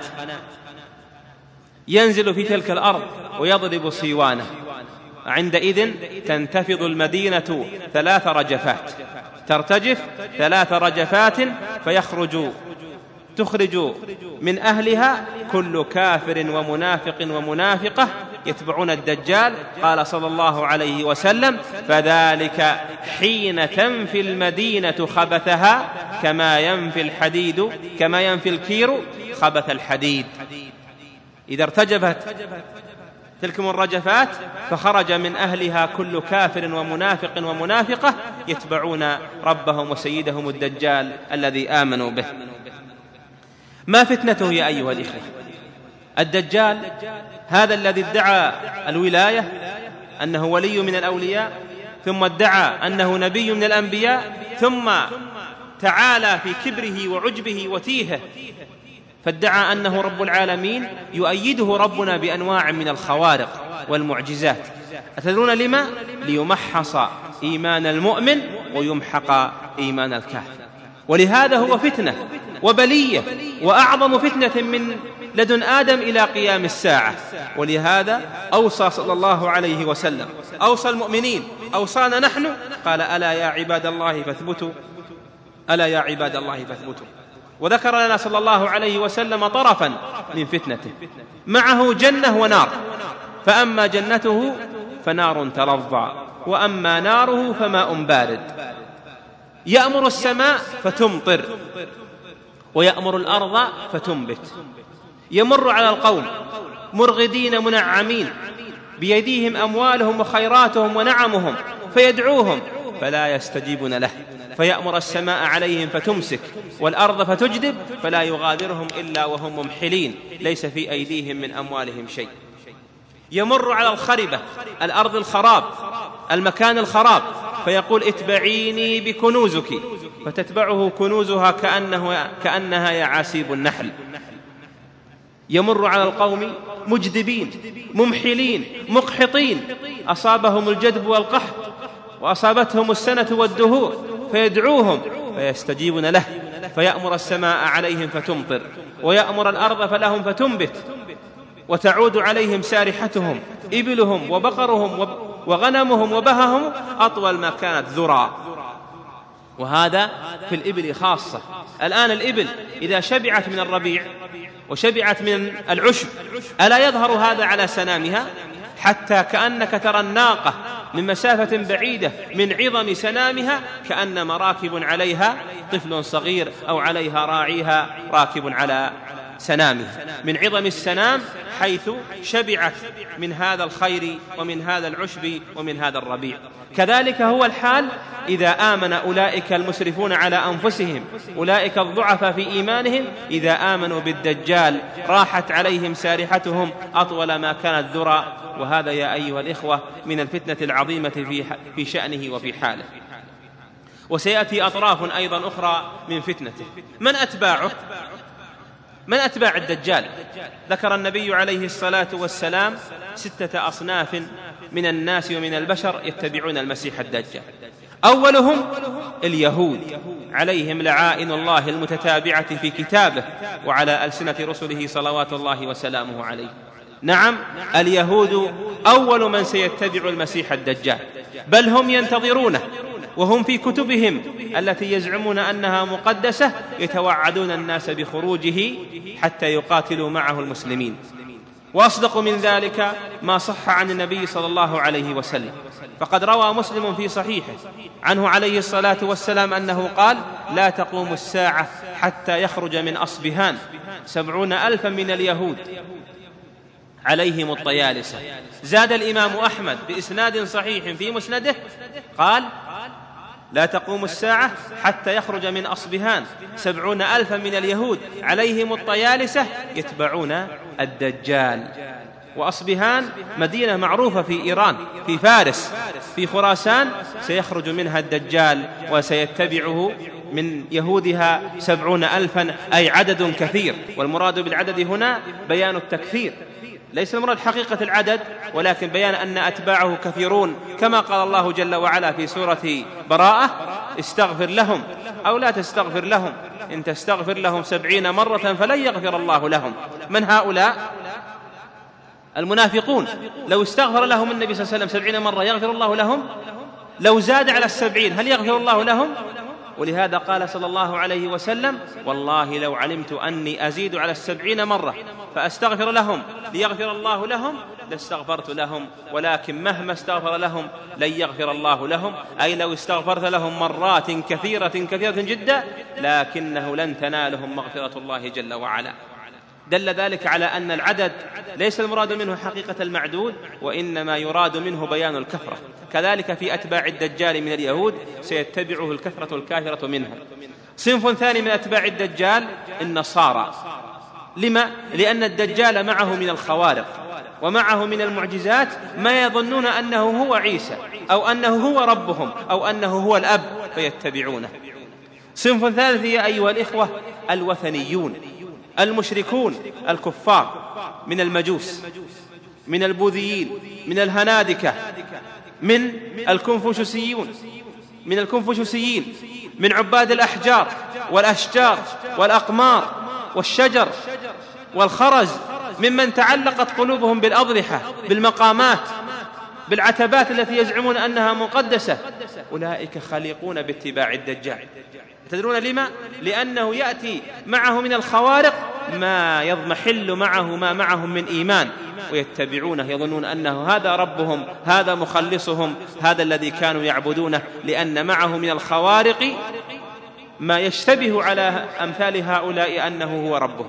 ينزل في تلك الأرض ويضرب صيوانه. عندئذ تنتفض المدينة ثلاث رجفات، ترتجف ثلاث رجفات فيخرج تخرج من أهلها كل كافر ومنافق ومنافقة يتبعون الدجال. قال صلى الله عليه وسلم فذلك حين تنفي المدينة خبثها كما ينفي الحديد كما ينفي الكير خبث الحديد. إذا ارتجفت تلك الرجفات فخرج من أهلها كل كافر ومنافق ومنافقة يتبعون ربهم وسيدهم الدجال الذي آمنوا به. ما فتنته يا أيها الإخوة؟ الدجال هذا الذي ادعى الولاية أنه ولي من الأولياء، ثم ادعى أنه نبي من الأنبياء، ثم تعالى في كبره وعجبه وتيهه فادعى أنه رب العالمين، يؤيده ربنا بأنواع من الخوارق والمعجزات. أتدرون لما؟ ليمحص إيمان المؤمن ويمحق إيمان الكافر. ولهذا هو فتنة وبلية وأعظم فتنة من لدن آدم إلى قيام الساعة. ولهذا أوصى صلى الله عليه وسلم، أوصى المؤمنين، أوصانا نحن، قال: ألا يا عباد الله فاثبتوا، ألا يا عباد الله فاثبتوا. وذكر لنا صلى الله عليه وسلم طرفا من فتنته، معه جنة ونار، فأما جنته فنار تلظى، وأما ناره فماء بارد. يأمر السماء فتمطر، ويأمر الأرض فتنبت. يمر على القوم مرغدين منعمين بيديهم أموالهم وخيراتهم ونعمهم، فيدعوهم فلا يستجيبون له، فيأمر السماء عليهم فتمسك، والأرض فتجدب، فلا يغادرهم إلا وهم ممحلين، ليس في أيديهم من أموالهم شيء. يمر على الخربة، الأرض الخراب، المكان الخراب، فيقول: اتبعيني بكنوزك، فتتبعه كنوزها كأنه كأنها يعاسيب النحل. يمر على القوم مجدبين ممحلين مقحطين، أصابهم الجدب والقحط وأصابتهم السنة والدهور، فيدعوهم فيستجيبون له، فيأمر السماء عليهم فتمطر، ويأمر الأرض فلهم فتنبت، وتعود عليهم سارحتهم، إبلهم وبقرهم وغنمهم وبههم أطول ما كانت ذرى. وهذا في الإبل خاصة. الآن الإبل إذا شبعت من الربيع وشبعت من العشب، ألا يظهر هذا على سنامها؟ حتى كأنك ترى الناقة من مسافة بعيدة من عظم سنامها كأنما راكب عليها طفل صغير، أو عليها راعيها راكب على سنامها، من عظم السنام، حيث شبعت من هذا الخير ومن هذا العشب ومن هذا الربيع. كذلك هو الحال إذا آمن أولئك المسرفون على أنفسهم، أولئك الضعفاء في إيمانهم، إذا آمنوا بالدجال راحت عليهم سارحتهم أطول ما كانت ذرى. وهذا يا أيها الإخوة من الفتنة العظيمة في في شأنه وفي حاله. وسيأتي أطراف أيضا أخرى من فتنته. من أتباعه؟ من أتباع الدجال؟ ذكر النبي عليه الصلاة والسلام ستة أصناف من الناس ومن البشر يتبعون المسيح الدجال. أولهم اليهود، عليهم لعائن الله المتتابعة في كتابه وعلى ألسنة رسله صلوات الله وسلامه عليه. نعم، اليهود أول من سيتبع المسيح الدجال، بل هم ينتظرونه، وهم في كتبهم التي يزعمون أنها مقدسة يتوعدون الناس بخروجه حتى يقاتلوا معه المسلمين. وأصدق من ذلك ما صح عن النبي صلى الله عليه وسلم، فقد روى مسلم في صحيحه عنه عليه الصلاة والسلام أنه قال: لا تقوم الساعة حتى يخرج من أصبهان سبعون ألفا من اليهود عليهم الطيالسة. زاد الإمام أحمد بإسناد صحيح في مسنده قال: لا تقوم الساعة حتى يخرج من أصبهان سبعون ألفا من اليهود عليهم الطيالسة يتبعون الدجال. وأصبهان مدينة معروفة في إيران، في فارس، في خراسان، سيخرج منها الدجال وسيتبعه من يهودها سبعون ألفا، أي عدد كثير. والمراد بالعدد هنا بيان التكثير، ليس المراد حقيقة العدد، ولكن بيان أن أتباعه كثيرون، كما قال الله جل وعلا في سورة براءة: استغفر لهم أو لا تستغفر لهم، إن تستغفر لهم سبعين مرة فلن يغفر الله لهم. من هؤلاء؟ المنافقون. لو استغفر لهم النبي صلى الله عليه وسلم سبعين مرة يغفر الله لهم؟ لو زاد على السبعين هل يغفر الله لهم؟ ولهذا قال صلى الله عليه وسلم: والله لو علمت أني أزيد على السبعين مرة فأستغفر لهم ليغفر الله لهم لاستغفرت لهم، ولكن مهما استغفر لهم لن يغفر الله لهم، أي لو استغفرت لهم مرات كثيرة كثيرة جدا لكنه لن تنالهم مغفرة الله جل وعلا. دل ذلك على أن العدد ليس المراد منه حقيقة المعدود، وإنما يراد منه بيان الكثرة. كذلك في أتباع الدجال من اليهود سيتبعه الكثرة الكافرة منهم. صنف ثاني من أتباع الدجال النصارى، لما؟ لأن الدجال معه من الخوارق ومعه من المعجزات ما يظنون أنه هو عيسى أو أنه هو ربهم أو أنه هو الأب فيتبعونه. صنف ثالث يا أيها الإخوة الوثنيون المشركون الكفار من المجوس، من البوذيين، من الهنادكة، من الكونفوشيسيون من الكونفوشيسيين من عباد الأحجار والأشجار والأقمار والشجر والخرز، ممن تعلقت قلوبهم بالأضرحة، بالمقامات، بالعتبات التي يزعمون أنها مقدسة. أولئك خليقون باتباع الدجال. تدرون لما؟ لأنه يأتي معه من الخوارق ما يضمحل معه ما معهم من إيمان، ويتبعونه يظنون أنه هذا ربهم، هذا مخلصهم، هذا الذي كانوا يعبدونه، لأن معه من الخوارق ما يشتبه على أمثال هؤلاء أنه هو ربهم.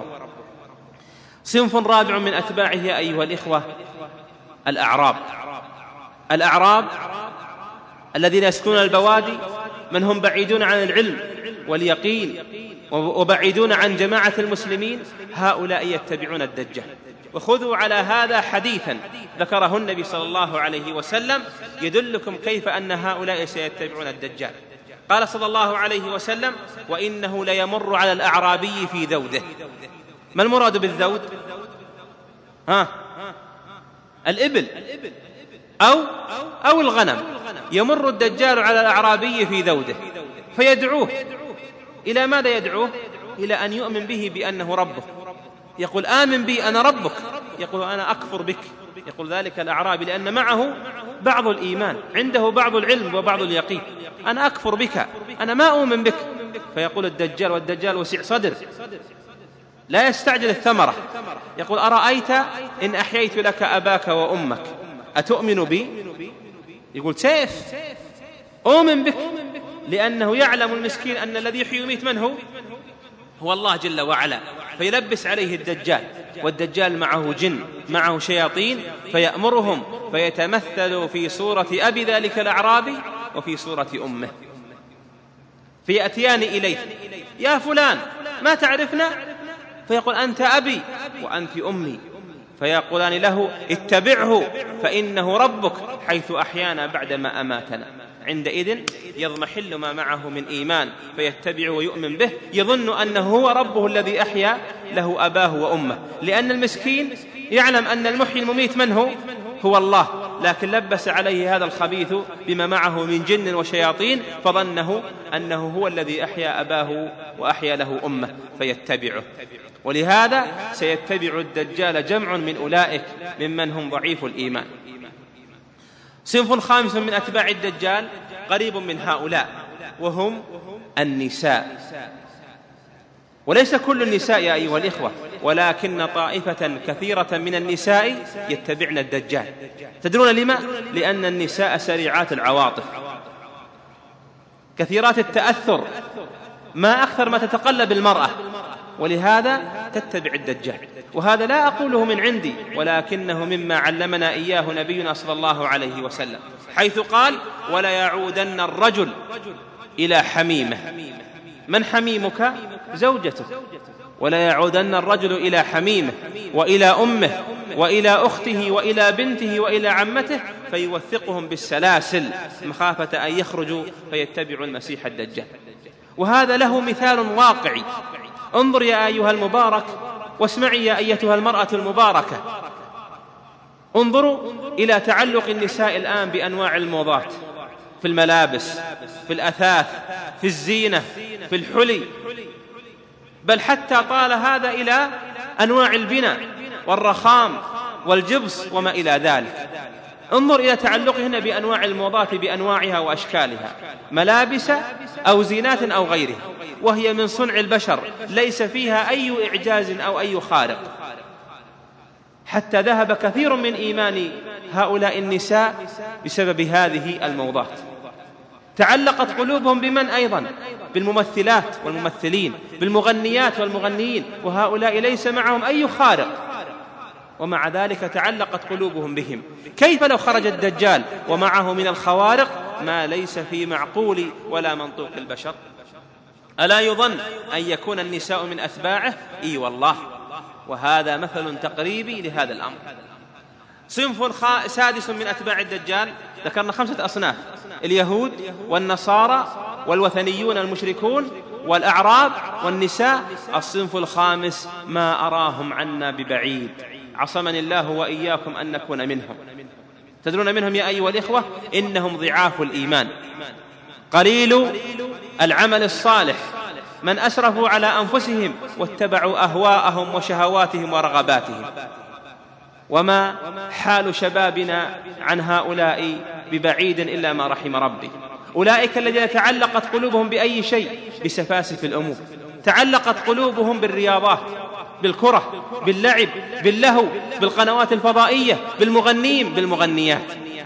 صنف رابع من أتباعه يا أيها الإخوة الأعراب. الأعراب الذين يسكنون البوادي، من هم بعيدون عن العلم واليقين وبعيدون عن جماعة المسلمين، هؤلاء يتبعون الدجال. وخذوا على هذا حديثا ذكره النبي صلى الله عليه وسلم يدلكم كيف أن هؤلاء سيتبعون الدجال. قال صلى الله عليه وسلم: وإنه ليمر على الأعرابي في ذوده. ما المراد بالذود؟ ها الإبل أو, أو الغنم. يمر الدجال على الأعرابي في ذوده فيدعوه. إلى ماذا يدعوه؟ إلى أن يؤمن به بأنه ربه. يقول: آمن بي أنا ربك. يقول: أنا أكفر بك. يقول ذلك الأعرابي لأن معه بعض الإيمان، عنده بعض العلم وبعض اليقين: أنا أكفر بك، أنا ما أؤمن بك. فيقول الدجال، والدجال وسع صدر لا يستعجل الثمرة، يقول: أرأيت إن أحييت لك أباك وأمك أتؤمن بي؟ يقول: سيف أؤمن بك، لأنه يعلم المسكين أن الذي يحيي ويميت من هو؟ هو الله جل وعلا. فيلبس عليه الدجال، والدجال معه جن، معه شياطين، فيأمرهم فيتمثل في صورة أبي ذلك الأعرابي وفي صورة أمه، فيأتيان إليه: يا فلان ما تعرفنا؟ فيقول: أنت أبي وأنت أمي. فيقولان له: اتبعه فإنه ربك حيث أحيانا بعدما أماتنا. عندئذ يضمحل ما معه من إيمان فيتبع ويؤمن به، يظن أنه هو ربه الذي أحيا له أباه وأمه، لأن المسكين يعلم أن المحيي المميت من هو؟ هو الله، لكن لبس عليه هذا الخبيث بما معه من جن وشياطين، فظنه أنه هو الذي أحيا أباه وأحيا له أمه فيتبعه. ولهذا سيتبع الدجال جمع من أولئك ممن هم ضعيف الإيمان. صنف خامس من أتباع الدجال قريب من هؤلاء، وهم النساء. وليس كل النساء يا أيها الإخوة، ولكن طائفة كثيرة من النساء يتبعن الدجال. تدرون لما؟ لأن النساء سريعات العواطف، كثيرات التأثر، ما أكثر ما تتقلب المرأة، ولهذا تتبع الدجال. وهذا لا أقوله من عندي، ولكنه مما علمنا إياه نبينا صلى الله عليه وسلم، حيث قال: ولا يعودن الرجل إلى حميمه. من حميمك؟ زوجته. ولا يعودن الرجل إلى حميمه وإلى أمه وإلى أخته وإلى بنته وإلى عمته فيوثقهم بالسلاسل مخافة أن يخرجوا فيتبعوا المسيح الدجال. وهذا له مثال واقعي. انظر يا أيها المبارك، واسمعي يا أيتها المرأة المباركة، انظروا إلى تعلق النساء الآن بأنواع الموضات، في الملابس، في الأثاث، في الزينة، في الحلي، بل حتى طال هذا إلى أنواع البناء والرخام والجبس وما إلى ذلك. انظر إلى تعلقهن بأنواع الموضات بأنواعها وأشكالها، ملابس أو زينات أو غيرها، وهي من صنع البشر، ليس فيها أي إعجاز أو أي خارق، حتى ذهب كثير من إيمان هؤلاء النساء بسبب هذه الموضات. تعلقت قلوبهم بمن أيضا؟ بالممثلات والممثلين، بالمغنيات والمغنيين، وهؤلاء ليس معهم أي خارق، ومع ذلك تعلقت قلوبهم بهم. كيف لو خرج الدجال ومعه من الخوارق ما ليس في معقول ولا منطوق البشر؟ ألا يظن أن يكون النساء من أتباعه؟ إي والله، وهذا مثل تقريبي لهذا الأمر. صنف سادس من أتباع الدجال، ذكرنا خمسة أصناف: اليهود والنصارى والوثنيون المشركون والأعراب والنساء. الصنف الخامس ما أراهم عنا ببعيد، عصمني الله وإياكم أن نكون منهم. تدرون منهم يا أيها الإخوة؟ إنهم ضعاف الإيمان، قليل العمل الصالح، من أسرفوا على أنفسهم واتبعوا أهواءهم وشهواتهم ورغباتهم. وما حال شبابنا عن هؤلاء ببعيد إلا ما رحم ربي. أولئك الذين تعلقت قلوبهم بأي شيء؟ بسفاسف الأمور. تعلقت قلوبهم بالرياضات، بالكرة، باللعب، باللهو، بالقنوات الفضائية، بالمغنين، بالمغنيات.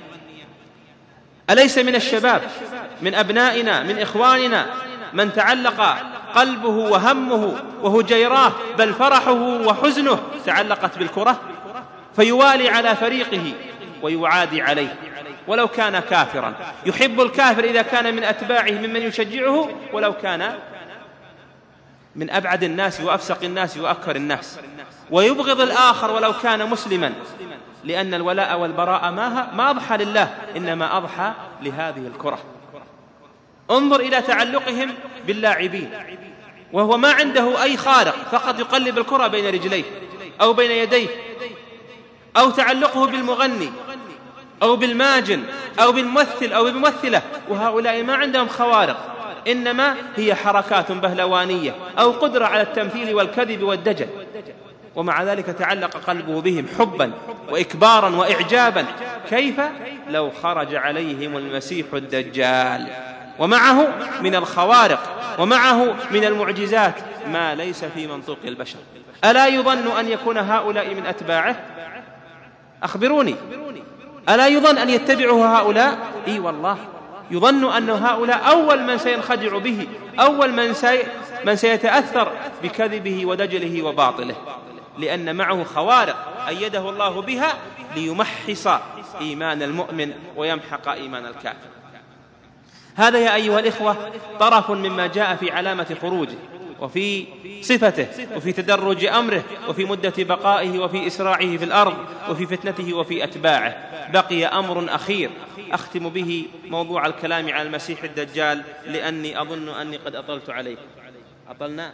أليس من الشباب، من أبنائنا، من إخواننا من تعلق قلبه وهمه وهجيراه بل فرحه وحزنه تعلقت بالكرة، فيوالي على فريقه ويعادي عليه ولو كان كافرا، يحب الكافر إذا كان من أتباعه ممن يشجعه ولو كان من أبعد الناس وأفسق الناس وأكثر الناس، ويبغض الآخر ولو كان مسلما، لأن الولاء والبراء ما أضحى لله، إنما أضحى لهذه الكرة. انظر إلى تعلقهم باللاعبين وهو ما عنده أي خارق، فقط يقلب الكرة بين رجليه أو بين يديه، أو تعلقه بالمغني أو بالماجن أو بالممثل أو بالممثلة، وهؤلاء ما عندهم خوارق، إنما هي حركات بهلوانية أو قدرة على التمثيل والكذب والدجل، ومع ذلك تعلق قلبه بهم حبا وإكبارا وإعجابا. كيف لو خرج عليهم المسيح الدجال ومعه من الخوارق ومعه من المعجزات ما ليس في منطوق البشر؟ ألا يظن أن يكون هؤلاء من أتباعه؟ أخبروني، ألا يظن أن يتبعه هؤلاء؟ إي والله، يظن أن هؤلاء أول من سينخدع به، أول من, سي... من سيتأثر بكذبه ودجله وباطله، لأن معه خوارق أيده الله بها ليمحص إيمان المؤمن ويمحق إيمان الكافر. هذا يا أيها الإخوة طرف مما جاء في علامة خروجه وفي صفته وفي تدرج أمره وفي مدة بقائه وفي إسراعه في الأرض وفي فتنته وفي أتباعه. بقي أمر أخير أختم به موضوع الكلام عن المسيح الدجال، لأني أظن أني قد أطلت عليكم. أطلنا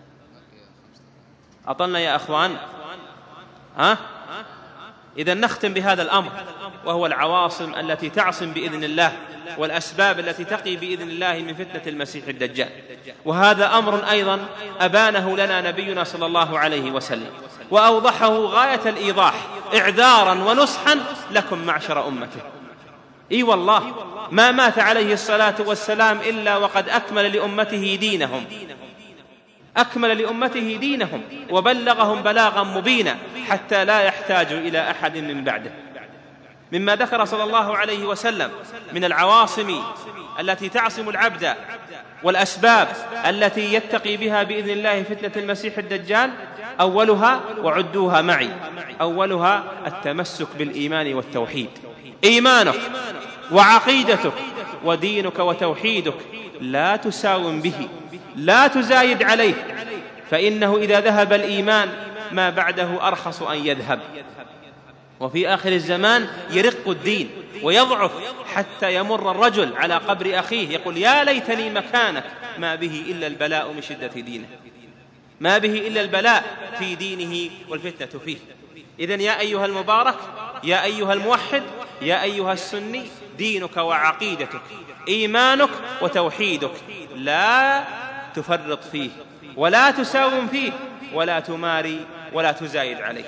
أطلنا يا أخوان، ها؟ إذن نختم بهذا الأمر، وهو العواصم التي تعصم بإذن الله والأسباب التي تقي بإذن الله من فتنة المسيح الدجال. وهذا أمر أيضا أبانه لنا نبينا صلى الله عليه وسلم وأوضحه غاية الإيضاح إعذارا ونصحا لكم معشر أمته. إي والله ما مات عليه الصلاة والسلام إلا وقد أكمل لأمته دينهم، أكمل لأمته دينهم وبلغهم بلاغا مبينا حتى لا يحتاج إلى أحد من بعده. مما ذكر صلى الله عليه وسلم من العواصم التي تعصم العبد والأسباب التي يتقي بها بإذن الله فتنة المسيح الدجال، أولها وعدوها معي، أولها التمسك بالإيمان والتوحيد. إيمانك وعقيدتك ودينك وتوحيدك لا تساوم به، لا تزايد عليه، فإنه إذا ذهب الإيمان ما بعده أرخص أن يذهب، وفي آخر الزمان يرق الدين ويضعف حتى يمر الرجل على قبر أخيه يقول يا ليتني مكانك، ما به إلا البلاء من شدة دينه، ما به إلا البلاء في دينه والفتنة فيه. إذن يا أيها المبارك، يا أيها الموحد، يا أيها السني، دينك وعقيدتك، إيمانك وتوحيدك لا تفرط فيه ولا تساوم فيه ولا تماري ولا تزايد عليه.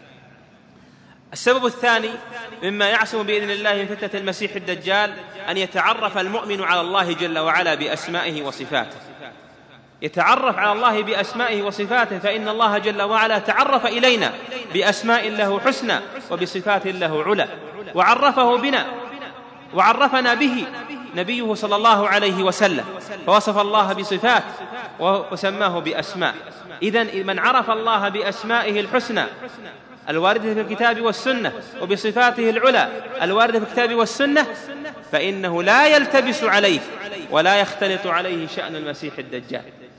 السبب الثاني مما يعصم بإذن الله من فتنة المسيح الدجال أن يتعرف المؤمن على الله جل وعلا بأسمائه وصفاته، يتعرف على الله بأسمائه وصفاته، فإن الله جل وعلا تعرف إلينا بأسماء له حسنى وبصفات له علا، وعرفه بنا وعرفنا به نبيه صلى الله عليه وسلم، فوصف الله بصفات وسماه بأسماء. إذن من عرف الله بأسمائه الحسنى الواردة في الكتاب والسنة وبصفاته العلى الواردة في الكتاب والسنة، فإنه لا يلتبس عليه ولا يختلط عليه شأن المسيح الدجال.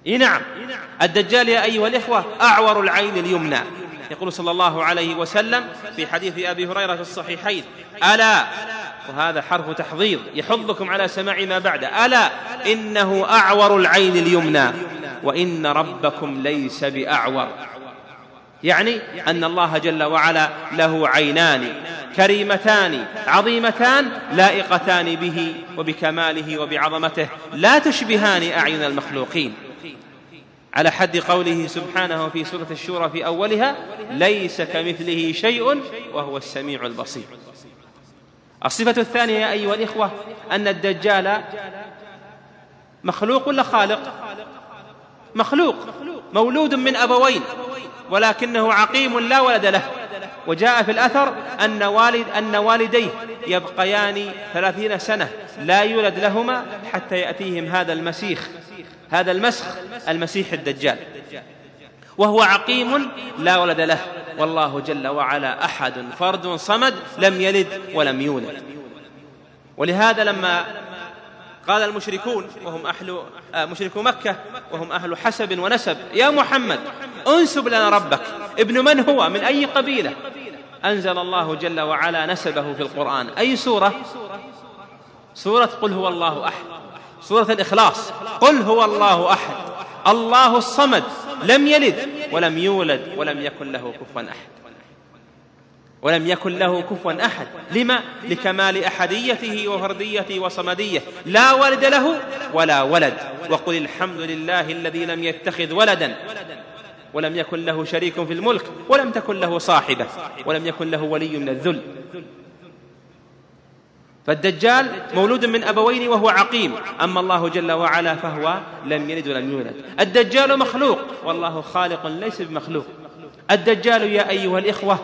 إيه نعم، الدجال يا أيها الإخوة أعور العين اليمنى. يقول صلى الله عليه وسلم في حديث أبي هريرة في الصحيحين: ألا، وهذا حرف تحضيض يحضكم على سماع ما بعده، ألا إنه أعور العين اليمنى وإن ربكم ليس بأعور. يعني أن الله جل وعلا له عينان كريمتان عظيمتان لائقتان به وبكماله وبعظمته، لا تشبهان أعين المخلوقين، على حد قوله سبحانه في سورة الشورى في أولها: ليس كمثله شيء وهو السميع البصير. الصفة الثانية يا أيها الإخوة أن الدجال مخلوق ولا خالق؟ مخلوق، مولود من أبوين، ولكنه عقيم لا ولد له. وجاء في الأثر أن والد أن والديه يبقيان ثلاثين سنة لا يولد لهما حتى يأتيهم هذا المسيخ، هذا المسخ، المسيح الدجال، وهو عقيم لا ولد له. والله جل وعلا أحد فرد صمد لم يلد ولم يولد. ولهذا لما قال المشركون وهم أهل مشركو مكة وهم أهل حسب ونسب: يا محمد انسب لنا ربك، ابن من هو، من أي قبيلة؟ أنزل الله جل وعلا نسبه في القرآن. أي سورة؟ سورة قل هو الله أحد، سورة الإخلاص: قل هو الله أحد الله الصمد لم يلد ولم يولد ولم يكن له كفوا أحد. ولم يكن له كفوا أحد. لما؟ لكمال أحديته وفرديته وصمدية، لا ولد له ولا ولد. وقل الحمد لله الذي لم يتخذ ولدا ولم يكن له شريك في الملك ولم تكن له صاحبة ولم يكن له ولي من الذل. فالدجال مولود من أبوين وهو عقيم، أما الله جل وعلا فهو لم يلد ولم يولد. الدجال مخلوق والله خالق ليس بمخلوق. الدجال يا أيها الإخوة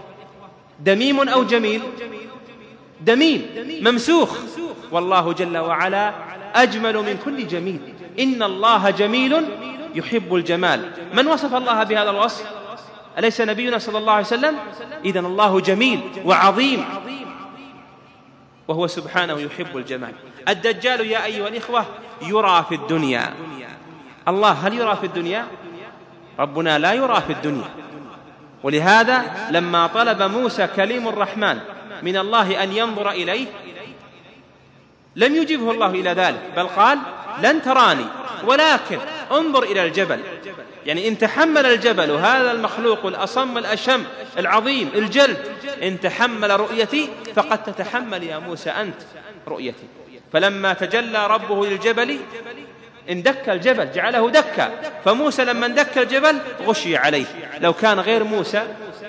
دميم أو جميل؟ دميم ممسوخ، والله جل وعلا أجمل من كل جميل. إن الله جميل يحب الجمال. من وصف الله بهذا الوصف؟ أليس نبينا صلى الله عليه وسلم؟ إذن الله جميل وعظيم وهو سبحانه يحب الجمال. الدجال يا أيها الإخوة يرى في الدنيا. الله هل يرى في الدنيا؟ ربنا لا يرى في الدنيا. ولهذا لما طلب موسى كليم الرحمن من الله أن ينظر إليه لم يجبه الله إلى ذلك، بل قال: لن تراني ولكن انظر إلى الجبل. يعني إن تحمل الجبل هذا المخلوق الأصم الأشم العظيم الجلد، إن تحمل رؤيتي فقد تتحمل يا موسى أنت رؤيتي. فلما تجلى ربه للجبل اندك الجبل، جعله دكا. فموسى لما اندك الجبل غشي عليه. لو كان غير موسى،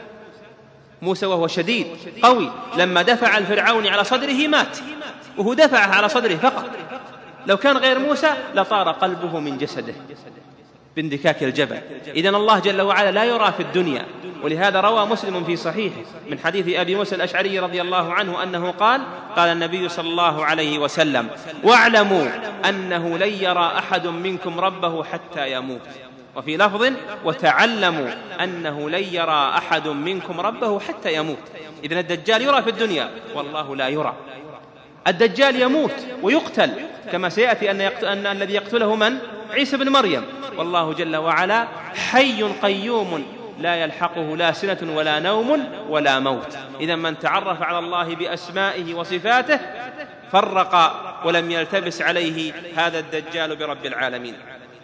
موسى وهو شديد قوي، لما دفع الفرعون على صدره مات، وهو دفعه على صدره فقط. لو كان غير موسى لطار قلبه من جسده باندكاك الجبل. إذن الله جل وعلا لا يرى في الدنيا. ولهذا روى مسلم في صحيحه من حديث أبي موسى الأشعري رضي الله عنه أنه قال: قال النبي صلى الله عليه وسلم: واعلموا أنه لن يرى أحد منكم ربه حتى يموت. وفي لفظ: وتعلموا أنه لن يرى أحد منكم ربه حتى يموت. إذن الدجال يرى في الدنيا والله لا يرى. الدجال يموت ويقتل، كما سيأتي أن, يقتل أن الذي يقتله من؟ عيسى بن مريم. والله جل وعلا حي قيوم لا يلحقه لا سنة ولا نوم ولا موت. إذا من تعرف على الله بأسمائه وصفاته فرق ولم يلتبس عليه هذا الدجال برب العالمين.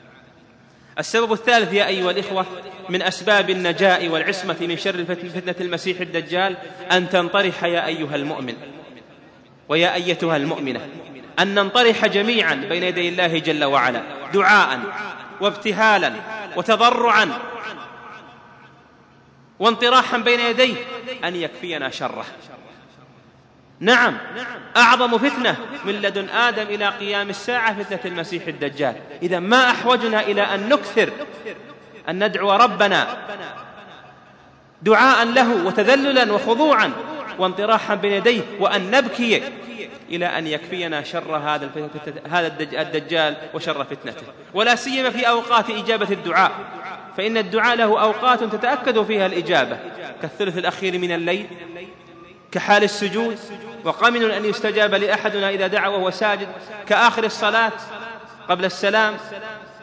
السبب الثالث يا أيها الإخوة من أسباب النجاة والعصمة من شر فتنة المسيح الدجال أن تنطرح يا أيها المؤمن ويا أيتها المؤمنة، أن ننطرح جميعا بين يدي الله جل وعلا دعاء وابتهالا وتضرعا وانطراحا بين يديه أن يكفينا شره. نعم، أعظم فتنة من لدن آدم إلى قيام الساعة فتنة المسيح الدجال. إذا ما أحوجنا إلى أن نكثر أن ندعو ربنا دعاء له وتذللا وخضوعا وانطراحا بين يديه، وأن نبكي إلى أن يكفينا شر هذا هذا الدجال وشر فتنته، ولا سيما في أوقات إجابة الدعاء، فإن الدعاء له أوقات تتأكد فيها الإجابة، كالثلث الأخير من الليل، كحال السجود، وقمن أن يستجاب لأحدنا إذا دعا وهو ساجد، كآخر الصلاة قبل السلام،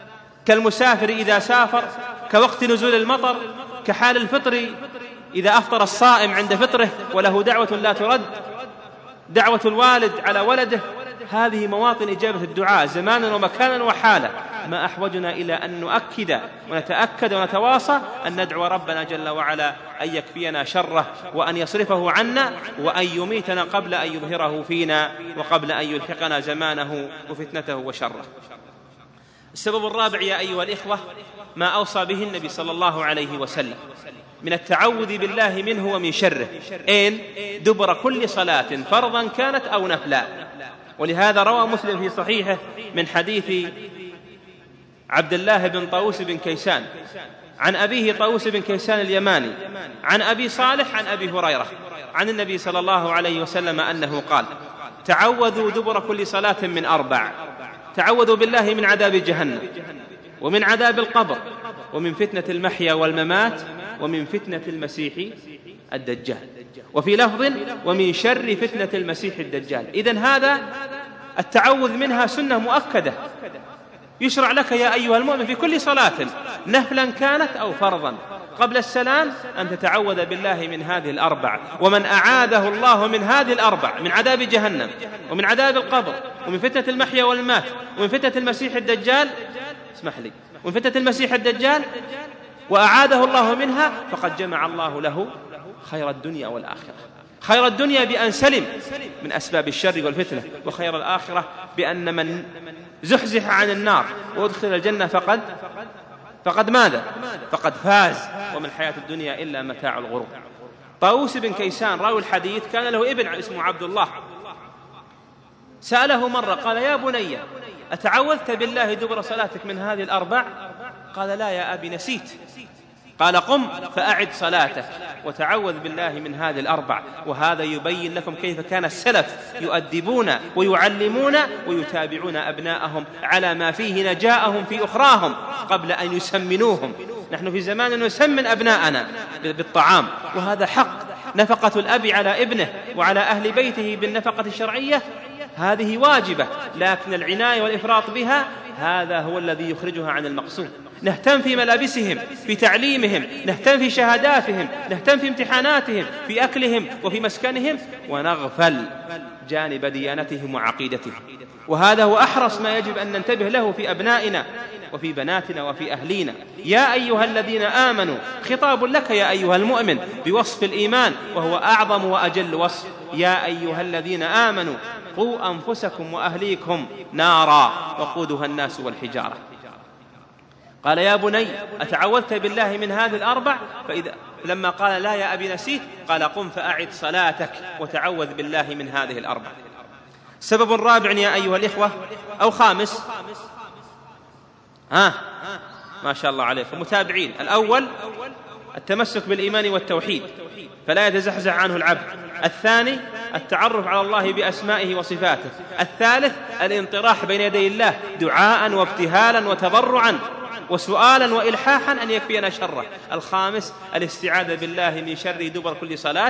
كالمسافر إذا سافر، كوقت نزول المطر، كحال الفطر إذا أفطر الصائم عند فطره وله دعوة لا ترد، دعوة الوالد على ولده. هذه مواطن إجابة الدعاء زمانا ومكانا وحالا. ما أحوجنا إلى أن نؤكد ونتأكد ونتواصى أن ندعو ربنا جل وعلا أن يكفينا شره، وأن يصرفه عنا، وأن يميتنا قبل أن يظهره فينا، وقبل أن يلحقنا زمانه وفتنته وشره. السبب الرابع يا أيها الإخوة ما أوصى به النبي صلى الله عليه وسلم من التعوذ بالله منه ومن شره، إن دبر كل صلاة فرضا كانت أو نفلا. ولهذا روى مسلم في صحيحه من حديث عبد الله بن طاووس بن كيسان عن أبيه طاووس بن كيسان اليماني عن أبي صالح عن أبي هريرة عن النبي صلى الله عليه وسلم أنه قال: تعوذوا دبر كل صلاة من أربع: تعوذوا بالله من عذاب جهنم، ومن عذاب القبر، ومن فتنة المحيا والممات، ومن فتنة المسيح الدجال. وفي لفظ: ومن شر فتنة المسيح الدجال. إذن هذا التعوذ منها سنة مؤكدة يشرع لك يا أيها المؤمن في كل صلاة نفلا كانت أو فرضا قبل السلام أن تتعوذ بالله من هذه الأربع. ومن أعاذه الله من هذه الأربع، من عذاب جهنم، ومن عذاب القبر، ومن فتنة المحيا والممات، ومن فتنة المسيح الدجال، اسمح لي، ومن فتنة المسيح الدجال، وأعاذه الله منها، فقد جمع الله له خير الدنيا والآخرة. خير الدنيا بأن سلم من أسباب الشر والفتنة، وخير الآخرة بأن من زحزح عن النار وادخل الجنة فقد فقد ماذا؟ فقد فاز. وما الحياة الدنيا إلا متاع الغرور. طاووس بن كيسان راوي الحديث كان له ابن اسمه عبد الله، سأله مرة قال: يا بني أتعوذت بالله دبر صلاتك من هذه الأربع؟ قال: لا يا أبي، نسيت. قال: قم فأعد صلاتك وتعوذ بالله من هذه الأربع. وهذا يبين لكم كيف كان السلف يؤدبون ويعلمون ويتابعون أبناءهم على ما فيه نجاءهم في أخراهم قبل أن يسمنوهم. نحن في زمان نسمن أبناءنا بالطعام، وهذا حق. نفقة الأب على ابنه وعلى أهل بيته بالنفقة الشرعية هذه واجبة، لكن العناية والإفراط بها هذا هو الذي يخرجها عن المقصود. نهتم في ملابسهم، في تعليمهم، نهتم في شهاداتهم، نهتم في امتحاناتهم، في أكلهم وفي مسكنهم، ونغفل جانب ديانتهم وعقيدتهم. وهذا هو أحرص ما يجب أن ننتبه له في أبنائنا وفي بناتنا وفي أهلينا. يا أيها الذين آمنوا، خطاب لك يا أيها المؤمن بوصف الإيمان، وهو أعظم وأجل وصف. يا أيها الذين آمنوا قوا أنفسكم وأهليكم نارا وقودها الناس والحجارة. قال: يا بني أتعوذت بالله من هذه الأربع؟ فإذا لما قال: لا يا أبي نسيت، قال: قم فأعد صلاتك وتعوذ بالله من هذه الأربع. سبب رابع يا أيها الإخوة أو خامس، ها ما شاء الله عليكم متابعين. الأول التمسك بالإيمان والتوحيد فلا يتزحزح عنه العبد. الثاني التعرف على الله بأسمائه وصفاته. الثالث الانطراح بين يدي الله دعاء وابتهالا وتضرعا وسؤالا وإلحاحا أن يكفينا شره. الخامس الاستعاذة بالله من شر دبر كل صلاة.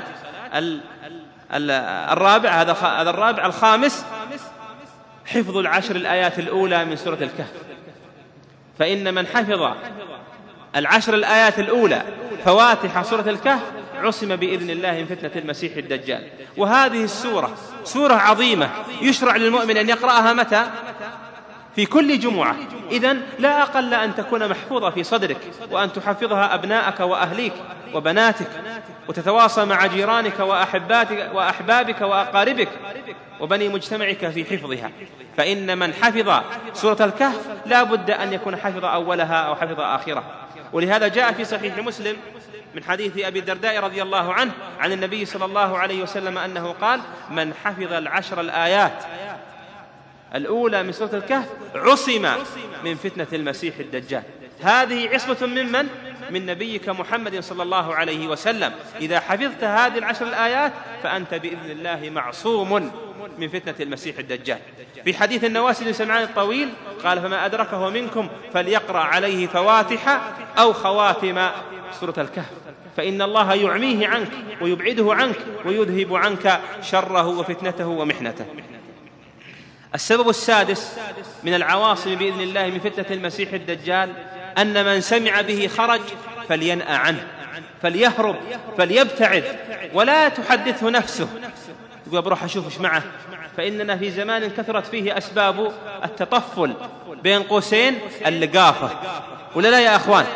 الرابع هذا الرابع. الخامس حفظ العشر الآيات الأولى من سورة الكهف، فإن من حفظ العشر الآيات الأولى فواتح سورة الكهف عصم بإذن الله من فتنة المسيح الدجال. وهذه السورة سورة عظيمة يشرع للمؤمن أن يقرأها متى؟ في كل جمعة. إذن لا أقل أن تكون محفوظة في صدرك، وأن تحفظها أبناءك وأهليك وبناتك، وتتواصى مع جيرانك وأحباتك وأحبابك وأقاربك وبني مجتمعك في حفظها. فإن من حفظ سورة الكهف لا بد أن يكون حفظ أولها أو حفظ آخرها. ولهذا جاء في صحيح مسلم من حديث أبي الدرداء رضي الله عنه عن النبي صلى الله عليه وسلم أنه قال: من حفظ العشر الآيات الأولى من سورة الكهف عصم من فتنة المسيح الدجال. هذه عصمة ممن؟ من نبيك محمد صلى الله عليه وسلم. إذا حفظت هذه العشر الآيات فأنت بإذن الله معصوم من فتنة المسيح الدجال. في حديث النواس بن سمعان الطويل قال: فما أدركه منكم فليقرأ عليه فواتح أو خواتم سورة الكهف، فإن الله يعميه عنك ويبعده عنك ويذهب عنك شره وفتنته ومحنته. السبب السادس من العواصم بإذن الله من فتنة المسيح الدجال أن من سمع به خرج فلينأ عنه، فليهرب، فليبتعد، ولا تحدثه نفسه يقول بروح أشوف إيش معه، فإننا في زمان كثرت فيه أسباب التطفل بين قوسين اللقافة، ولا لا يا أخوان؟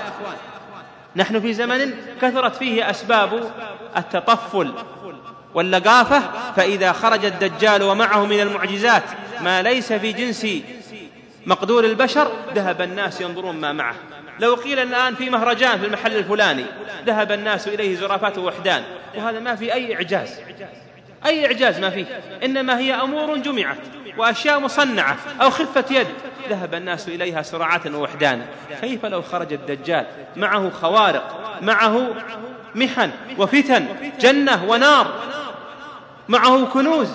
نحن في زمن كثرت فيه أسباب التطفل واللقافة، فإذا خرج الدجال ومعه من المعجزات ما ليس في جنس مقدور البشر ذهب الناس ينظرون ما معه. لو قيل الآن في مهرجان في المحل الفلاني ذهب الناس إليه زرافات ووحدان، وهذا ما في أي إعجاز، أي إعجاز ما فيه، إنما هي أمور جمعت وأشياء مصنعة أو خفة يد ذهب الناس إليها سرعات ووحدانا. كيف لو خرج الدجال معه خوارق، معه محن وفتن، جنة ونار، معه كنوز،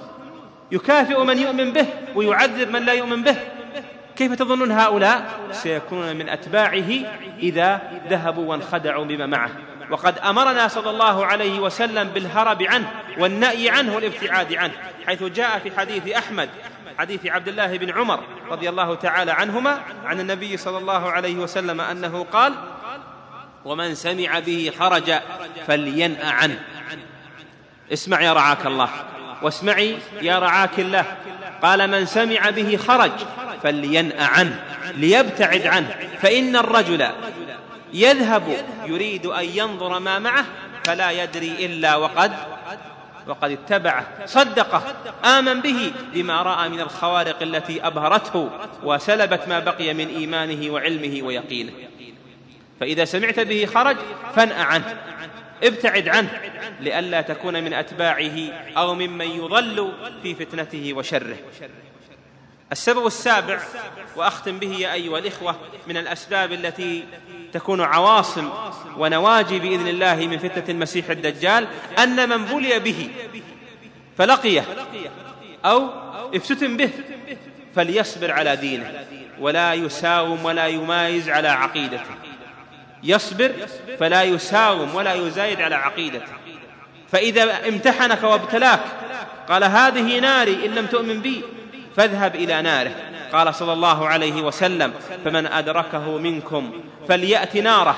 يكافئ من يؤمن به ويعذب من لا يؤمن به؟ كيف تظنون هؤلاء سيكونون من أتباعه إذا ذهبوا وانخدعوا بما معه؟ وقد أمرنا صلى الله عليه وسلم بالهرب عنه والنأي عنه والابتعاد عنه، حيث جاء في حديث أحمد حديث عبد الله بن عمر رضي الله تعالى عنهما عن النبي صلى الله عليه وسلم أنه قال: ومن سمع به خرج فلينأ عنه. اسمع يا رعاك الله، واسمعي يا رعاك الله، قال: من سمع به خرج فلينأ عنه، ليبتعد عنه، فإن الرجل يذهب يريد أن ينظر ما معه فلا يدري إلا وقد وقد اتبعه، صدقه، آمن به بما رأى من الخوارق التي أبهرته وسلبت ما بقي من إيمانه وعلمه ويقينه. فإذا سمعت به خرج فانأ عنه، ابتعد عنه، لئلا تكون من أتباعه أو ممن يضل في فتنته وشره. السبب السابع، وأختم به يا أيها الإخوة، من الأسباب التي تكون عواصم ونواجي بإذن الله من فتنة المسيح الدجال، أن من بلي به فلقيه أو افتتن به فليصبر على دينه ولا يساوم ولا يمايز على عقيدته. يصبر فلا يساوم ولا يزايد على عقيدته. فإذا امتحنك وابتلاك قال: هذه ناري إن لم تؤمن بي، فاذهب إلى ناره. قال صلى الله عليه وسلم: فمن أدركه منكم فليأت ناره،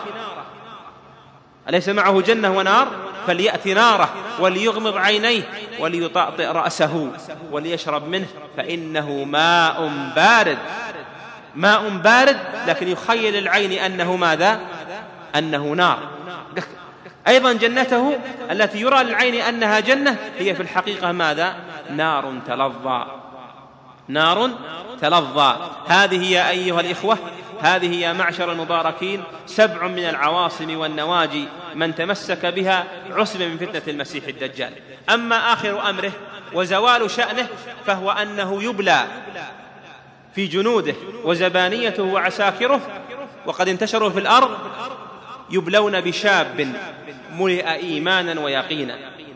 أليس معه جنة ونار؟ فليأت ناره وليغمض عينيه وليطأطئ رأسه وليشرب منه، فإنه ماء بارد، ماء بارد، لكن يخيل العين أنه ماذا؟ أنه نار. أيضا جنته التي يرى للعين أنها جنة هي في الحقيقة ماذا؟ نار تلظى، نار تلظى. هذه يا أيها الإخوة، هذه يا معشر المباركين سبع من العواصم والنواجي من تمسك بها عصم من فتنة المسيح الدجال. أما آخر أمره وزوال شأنه فهو أنه يبلى في جنوده وزبانيته وعساكره، وقد انتشروا في الأرض، يبلون بشاب ملئ إيمانا ويقينا،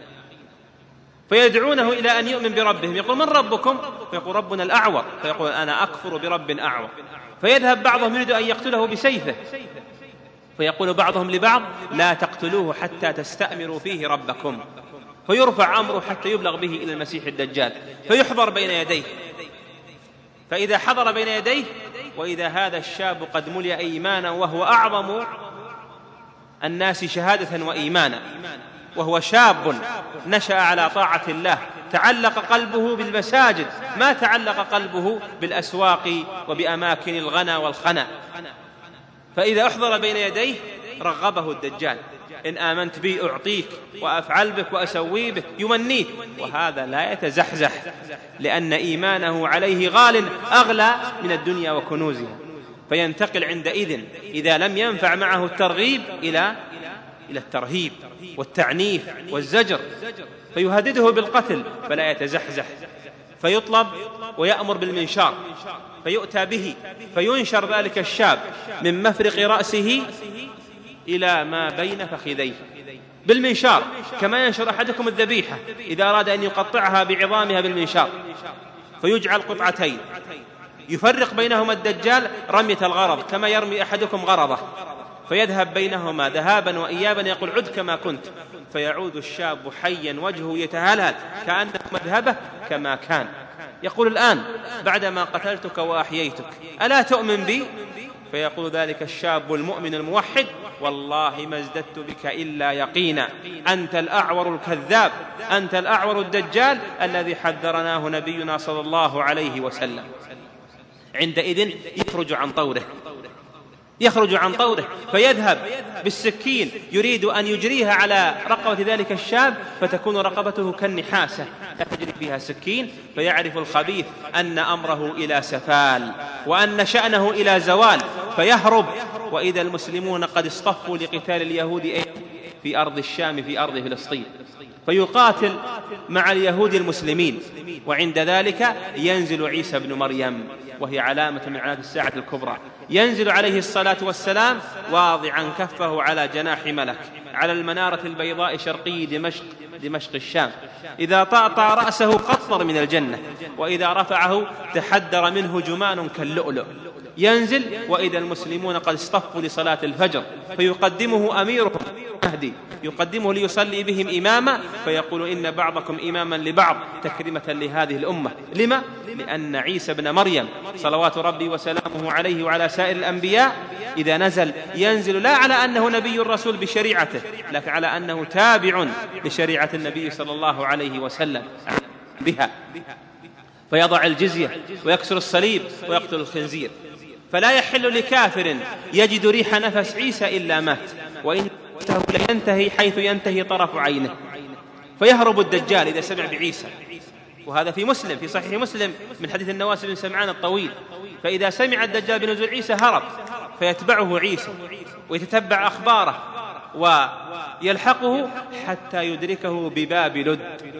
فيدعونه إلى أن يؤمن بربهم. يقول: من ربكم؟ فيقول: ربنا الأعور. فيقول: أنا أكفر برب أعور. فيذهب بعضهم يريد أن يقتله بسيفه، فيقول بعضهم لبعض: لا تقتلوه حتى تستأمروا فيه ربكم. فيرفع أمره حتى يبلغ به إلى المسيح الدجال، فيحضر بين يديه. فإذا حضر بين يديه وإذا هذا الشاب قد ملئ إيمانا وهو أعظم الناس شهادة وإيمانا، وهو شاب نشأ على طاعة الله، تعلق قلبه بالمساجد، ما تعلق قلبه بالأسواق وبأماكن الغنى والخنا. فإذا أحضر بين يديه رغبه الدجال: إن آمنت بي أعطيك وأفعل بك وأسوي بك، يمنيه، وهذا لا يتزحزح، لأن إيمانه عليه غال أغلى من الدنيا وكنوزها. فينتقل عندئذ إذا لم ينفع معه الترغيب إلى إلى الترهيب والتعنيف والزجر، فيهدده بالقتل فلا يتزحزح، فيطلب ويأمر بالمنشار، فيؤتى به فينشر ذلك الشاب من مفرق رأسه إلى ما بين فخذيه بالمنشار، كما ينشر أحدكم الذبيحة إذا أراد أن يقطعها بعظامها بالمنشار، فيجعل قطعتين يفرق بينهما الدجال رمية الغرض، كما يرمي أحدكم غرضه، فيذهب بينهما ذهابا وإيابا، يقول: عد كما كنت. فيعود الشاب حيا وجهه يتهلهل كأن مذهبه كما كان، يقول الآن بعدما قتلتك وأحييتك ألا تؤمن بي؟ فيقول ذلك الشاب المؤمن الموحد: والله ما ازددت بك إلا يقينا، أنت الأعور الكذاب، أنت الأعور الدجال الذي حذرناه نبينا صلى الله عليه وسلم. عندئذ يخرج عن طوره يخرج عن طوره فيذهب بالسكين يريد أن يجريها على رقبة ذلك الشاب، فتكون رقبته كالنحاسة لا تجري فيها سكين، فيعرف الخبيث أن أمره إلى سفال وأن شأنه إلى زوال، فيهرب. وإذا المسلمون قد اصطفوا لقتال اليهود في أرض الشام في أرض فلسطين، فيقاتل مع اليهود المسلمين. وعند ذلك ينزل عيسى بن مريم، وهي علامة من علامات الساعة الكبرى، ينزل عليه الصلاة والسلام واضعا كفه على جناح ملك على المنارة البيضاء شرقي دمشق دمشق الشام. إذا طأطأ رأسه قطر من الجنة، وإذا رفعه تحدر منه جمان كاللؤلؤ. ينزل وإذا المسلمون قد اصطفوا لصلاة الفجر، فيقدمه أميرهم مهدي، يقدمه ليصلي بهم إماما، فيقول: إن بعضكم إماما لبعض تكريمة لهذه الأمة. لما؟ لأن عيسى بن مريم صلوات ربي وسلامه عليه وعلى سائر الأنبياء إذا نزل ينزل لا على أنه نبي الرسول بشريعته، لكن على أنه تابع لشريعة النبي صلى الله عليه وسلم بها، فيضع الجزية ويكسر الصليب ويقتل الخنزير. فلا يحل لكافر يجد ريح نفس عيسى إلا مات، وإنه لينتهي حيث ينتهي طرف عينه. فيهرب الدجال إذا سمع بعيسى، وهذا في مسلم في صحيح مسلم من حديث النواس بن سمعان الطويل. فإذا سمع الدجال بنزول عيسى هرب، فيتبعه عيسى ويتتبع أخباره ويلحقه حتى يدركه بباب لد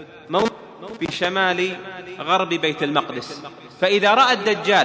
في شمال غرب بيت المقدس. فإذا رأى الدجال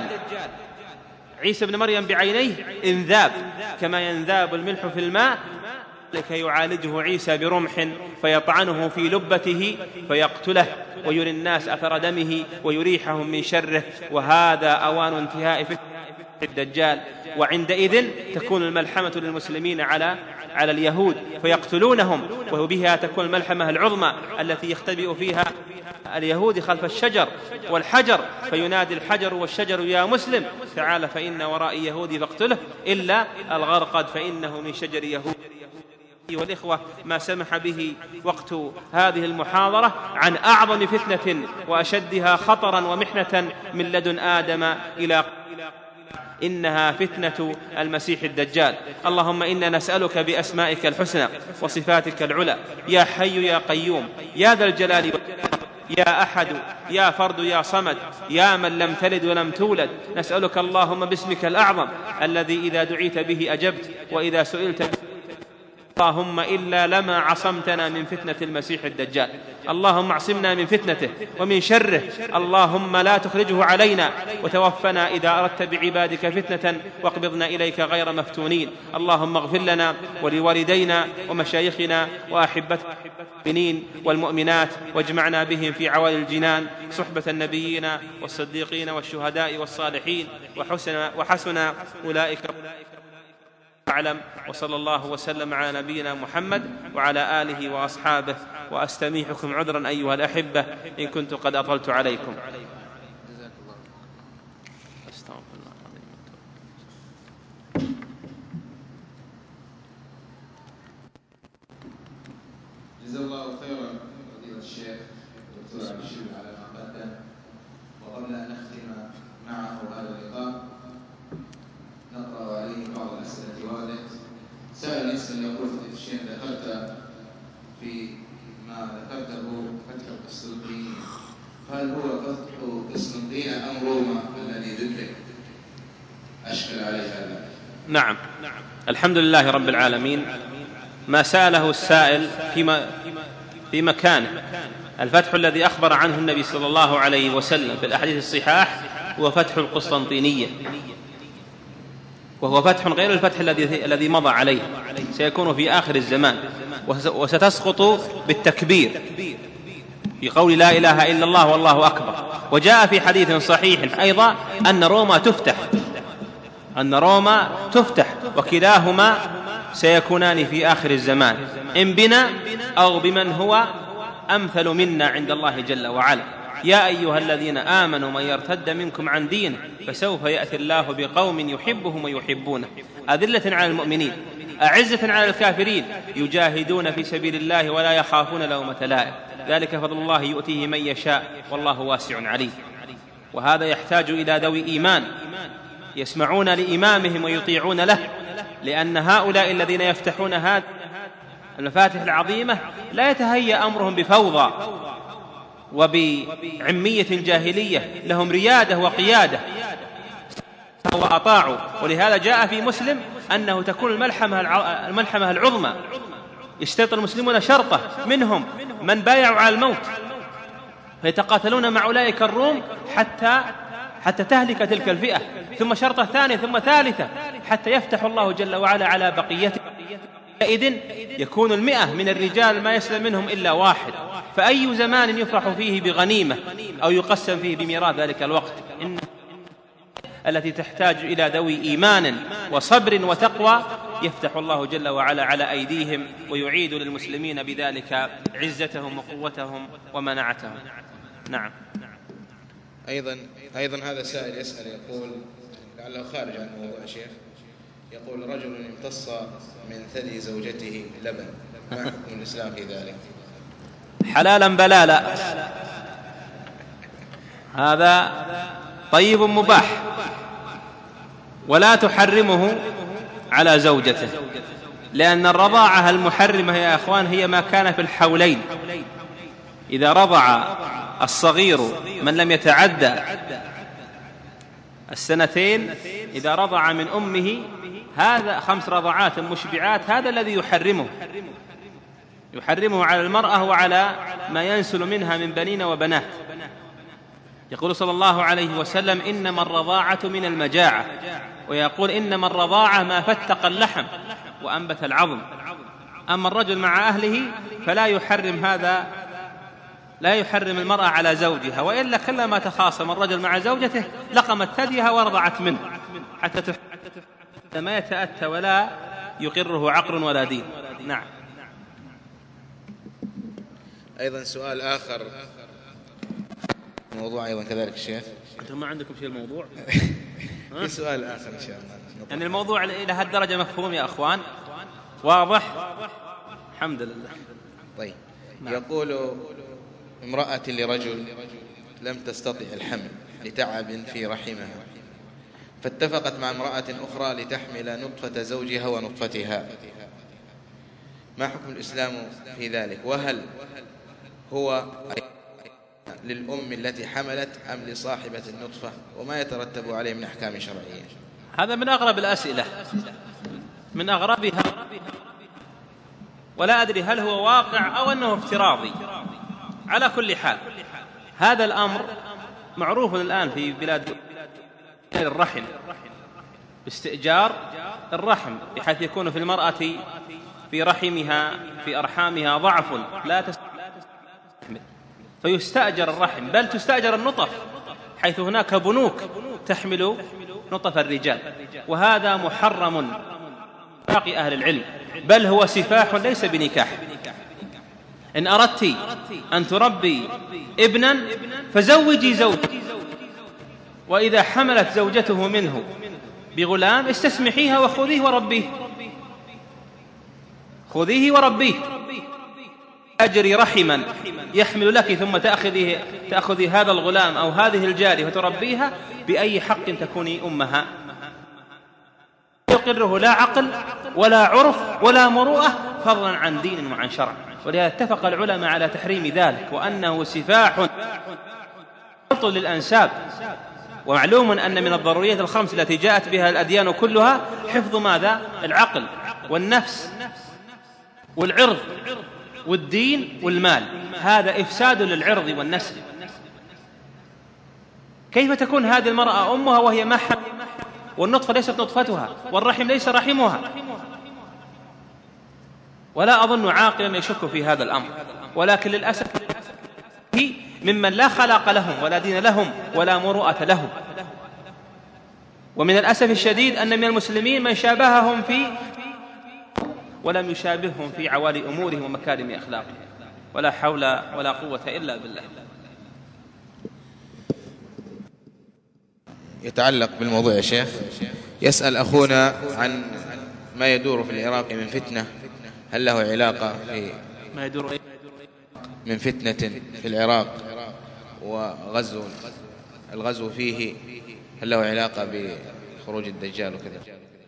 عيسى بن مريم بعينيه انذاب كما ينذاب الملح في الماء، لكي يعالجه عيسى برمح فيطعنه في لبته فيقتله ويري الناس أثر دمه ويريحهم من شره. وهذا أوان انتهاء فتنة الدجال، وعندئذ تكون الملحمة للمسلمين على على اليهود فيقتلونهم، وبها تكون الملحمة العظمى التي يختبئ فيها اليهود خلف الشجر والحجر، فينادي الحجر والشجر: يا مسلم تعال فإن ورائي يهودي فاقتله، إلا الغرقد فإنه من شجر يهود. والإخوة، ما سمح به وقت هذه المحاضرة عن أعظم فتنة وأشدها خطرا ومحنة من لدن آدم إلى إنها فتنة المسيح الدجال. اللهم إنا نسألك بأسمائك الحسنى وصفاتك العلى، يا حي يا قيوم يا ذا الجلال والإكرام، يا أحد يا فرد يا صمد يا من لم تلد ولم تولد، نسألك اللهم باسمك الأعظم الذي إذا دعيت به أجبت وإذا سئلت به اللهم إلا لما عصمتنا من فتنة المسيح الدجال. اللهم اعصمنا من فتنته ومن شره، اللهم لا تخرجه علينا، وتوفنا إذا أردت بعبادك فتنة واقبضنا إليك غير مفتونين. اللهم اغفر لنا ولوالدينا ومشايخنا وأحبة المؤمنين والمؤمنات، واجمعنا بهم في عوالي الجنان صحبة النبيين والصديقين والشهداء والصالحين، وحسن, وحسن أولئك أعلم. وصلى الله وسلم على نبينا محمد وعلى آله وأصحابه. وأستميحكم عذرا أيها الأحبة إن كنت قد أطلت عليكم. جزا الله خيرا فضيلة الشيخ الدكتور عبد الشيخ على ما قدم. وقبل أن نختم معه هذا اللقاء نقرأ عليه بعض الأسئلة واردة. سأل يسأل يقول: فضيلة الشيخ، ذكرت في ما ذكرته فتح قسطنطين، هل هو فتح قسطنطين أم روما الذي ذكر؟ أشكل عليه هذا. نعم، الحمد لله رب العالمين. ما سأله السائل في في مكانه. الفتح الذي أخبر عنه النبي صلى الله عليه وسلم في الأحاديث الصحاح هو فتح القسطنطينية، وهو فتح غير الفتح الذي الذي مضى عليه، سيكون في آخر الزمان، وستسقط بالتكبير في قول لا إله إلا الله والله أكبر. وجاء في حديث صحيح أيضا أن روما تفتح أن روما تفتح وكلاهما سيكونان في آخر الزمان، إن بنا أو بمن هو أمثل منا عند الله جل وعلا. يا أيها الذين آمنوا من يرتد منكم عن دينه فسوف يأتي الله بقوم يحبهم ويحبونه أذلة على المؤمنين أعزة على الكافرين يجاهدون في سبيل الله ولا يخافون لومة لائم ذلك فضل الله يؤتيه من يشاء والله واسع عليم. وهذا يحتاج إلى ذوي إيمان يسمعون لإمامهم ويطيعون له، لأن هؤلاء الذين يفتحون هذه المفاتح العظيمة لا يتهيأ أمرهم بفوضى وبعمية جاهلية، لهم ريادة وقيادة وأطاعوا. ولهذا جاء في مسلم أنه تكون الملحمة الملحمة العظمى يشترط المسلمون شرطة منهم من بايعوا على الموت فيتقاتلون مع أولئك الروم حتى حتى تهلك تلك الفئة، ثم شرطة ثانية ثم ثالثة حتى يفتح الله جل وعلا على بقيته. إذن يكون المئة من الرجال ما يسلم منهم إلا واحد، فأي زمان يفرح فيه بغنيمة أو يقسم فيه بميراث ذلك الوقت؟ إن التي تحتاج إلى ذوي إيمان وصبر وتقوى يفتح الله جل وعلا على أيديهم ويعيد للمسلمين بذلك عزتهم وقوتهم ومناعتهم. نعم. أيضا أيضا هذا سائل يسأل يقول لعله خارج عن الموضوع شيخ، يقول رجل امتص من ثدي زوجته لبن، ما حكم الإسلام في ذلك؟ حلالا بلالا، هذا طيب مباح ولا تحرمه على زوجته، لأن الرضاعة المحرمة يا أخوان هي ما كان في الحولين. إذا رضع الصغير من لم يتعدى السنتين، إذا رضع من أمه هذا خمس رضعات مشبعات، هذا الذي يحرمه يحرمه على المرأة وعلى ما ينسل منها من بنين وبنات. يقول صلى الله عليه وسلم إنما الرضاعة من المجاعة، ويقول إنما الرضاعة ما فتق اللحم وأنبت العظم. أما الرجل مع أهله فلا يحرم هذا، لا يحرم المرأة على زوجها، وإلا كلما تخاصم الرجل مع زوجته لقمت ثديها ورضعت منه حتى تف... ما يتأتى ولا يقره عقل ولا دين. نعم. أيضا سؤال آخر، موضوع أيضا كذلك الشيخ، أنتم ما عندكم شيء الموضوع؟ في سؤال آخر إن شاء الله. يعني الموضوع إلى هالدرجة مفهوم يا أخوان؟ واضح؟ الحمد لله. طيب. نعم. يقول امرأة لرجل لم تستطع الحمل لتعب في رحمها، فاتفقت مع امرأة أخرى لتحمل نطفة زوجها ونطفتها، ما حكم الإسلام في ذلك؟ وهل هو للأم التي حملت أم لصاحبة النطفة؟ وما يترتب عليه من أحكام شرعية؟ هذا من أغرب الأسئلة، من أغربها، ولا أدري هل هو واقع أو أنه افتراضي. على كل حال هذا الأمر معروف الآن في بلاد الرحم، باستئجار الرحم، بحيث يكون في المرأة في رحمها في أرحامها ضعف لا تستحمل فيستأجر الرحم، بل تستأجر النطف، حيث هناك بنوك تحمل نطف الرجال، وهذا محرم باقي أهل العلم، بل هو سفاح ليس بنكاح. إن أردت أن تربي ابنا فزوجي زوجك، وإذا حملت زوجته منه بغلام استسمحيها وخذيه وربيه، خذيه وربيه. أجري رحما يحمل لك ثم تأخذي, تأخذي هذا الغلام أو هذه الجارية وتربيها بأي حق تكوني أمها. يقره لا عقل ولا عرف ولا مروءة، فضلا عن دين وعن شرع. ولهذا اتفق العلماء على تحريم ذلك، وأنه سفاح للأنساب. ومعلوم أن من الضروريات الخمس التي جاءت بها الأديان كلها حفظ ماذا؟ العقل والنفس والعرض والدين والمال. هذا إفساد للعرض والنسل. كيف تكون هذه المرأة أمها وهي محم، والنطفة ليست نطفتها، والرحم ليس رحمها؟ ولا أظن عاقلا يشك في هذا الأمر، ولكن للأسف هي ممن لا خلاق لهم ولا دين لهم ولا مروءة لهم. ومن الأسف الشديد أن من المسلمين من شابههم في ولم يشابههم في عوالي أمورهم ومكارم أخلاقهم. ولا حول ولا قوة إلا بالله. يتعلق بالموضوع يا شيخ. يسأل أخونا عن ما يدور في العراق من فتنة، هل له علاقة في ما يدور من فتنة في العراق وغزو الغزو فيه، هل له علاقة بخروج الدجال وكذا؟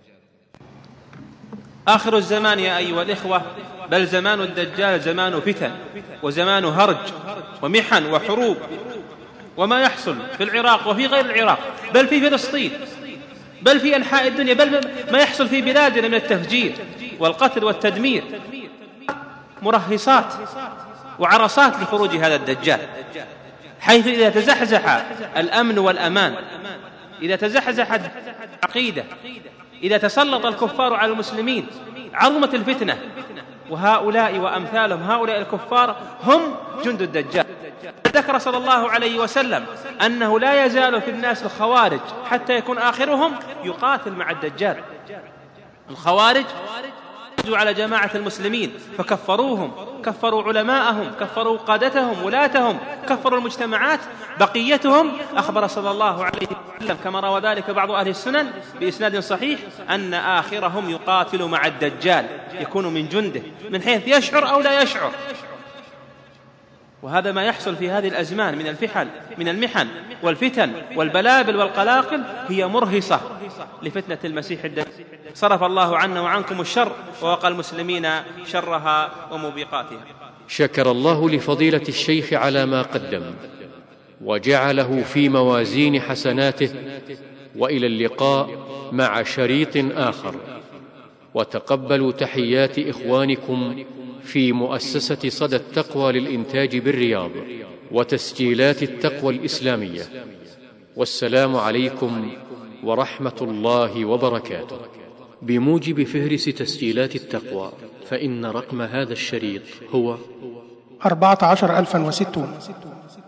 آخر الزمان يا أيها الإخوة، بل زمان الدجال زمان فتن وزمان هرج ومحن وحروب، وما يحصل في العراق وفي غير العراق، بل في فلسطين، بل في أنحاء الدنيا، بل ما يحصل في بلادنا من التفجير والقتل والتدمير مرهصات وعرصات لخروج هذا الدجال، حيث إذا تزحزح الأمن والأمان، إذا تزحزح العقيدة، إذا تسلط الكفار على المسلمين عظمت الفتنة. وهؤلاء وأمثالهم هؤلاء الكفار هم جند الدجال. ذكر صلى الله عليه وسلم أنه لا يزال في الناس الخوارج حتى يكون آخرهم يقاتل مع الدجال. الخوارج على جماعة المسلمين فكفروهم، كفروا علماءهم، كفروا قادتهم، ولاتهم، كفروا المجتمعات. بقيتهم أخبر صلى الله عليه وسلم كما روى ذلك بعض أهل السنن بإسناد صحيح أن آخرهم يقاتل مع الدجال، يكون من جنده من حيث يشعر أو لا يشعر. وهذا ما يحصل في هذه الأزمان من الفحل من المحن والفتن والبلابل والقلاقل، هي مرهصة لفتنة المسيح الدجال. صرف الله عنا وعنكم الشر ووقى المسلمين شرها وموبقاتها. شكر الله لفضيلة الشيخ على ما قدم وجعله في موازين حسناته، وإلى اللقاء مع شريط آخر. وتقبلوا تحيات إخوانكم في مؤسسة صدى التقوى للإنتاج بالرياض وتسجيلات التقوى الإسلامية. والسلام عليكم ورحمة الله وبركاته. بموجب فهرس تسجيلات التقوى، فإن رقم هذا الشريط هو أربعة عشر ألفا وستون.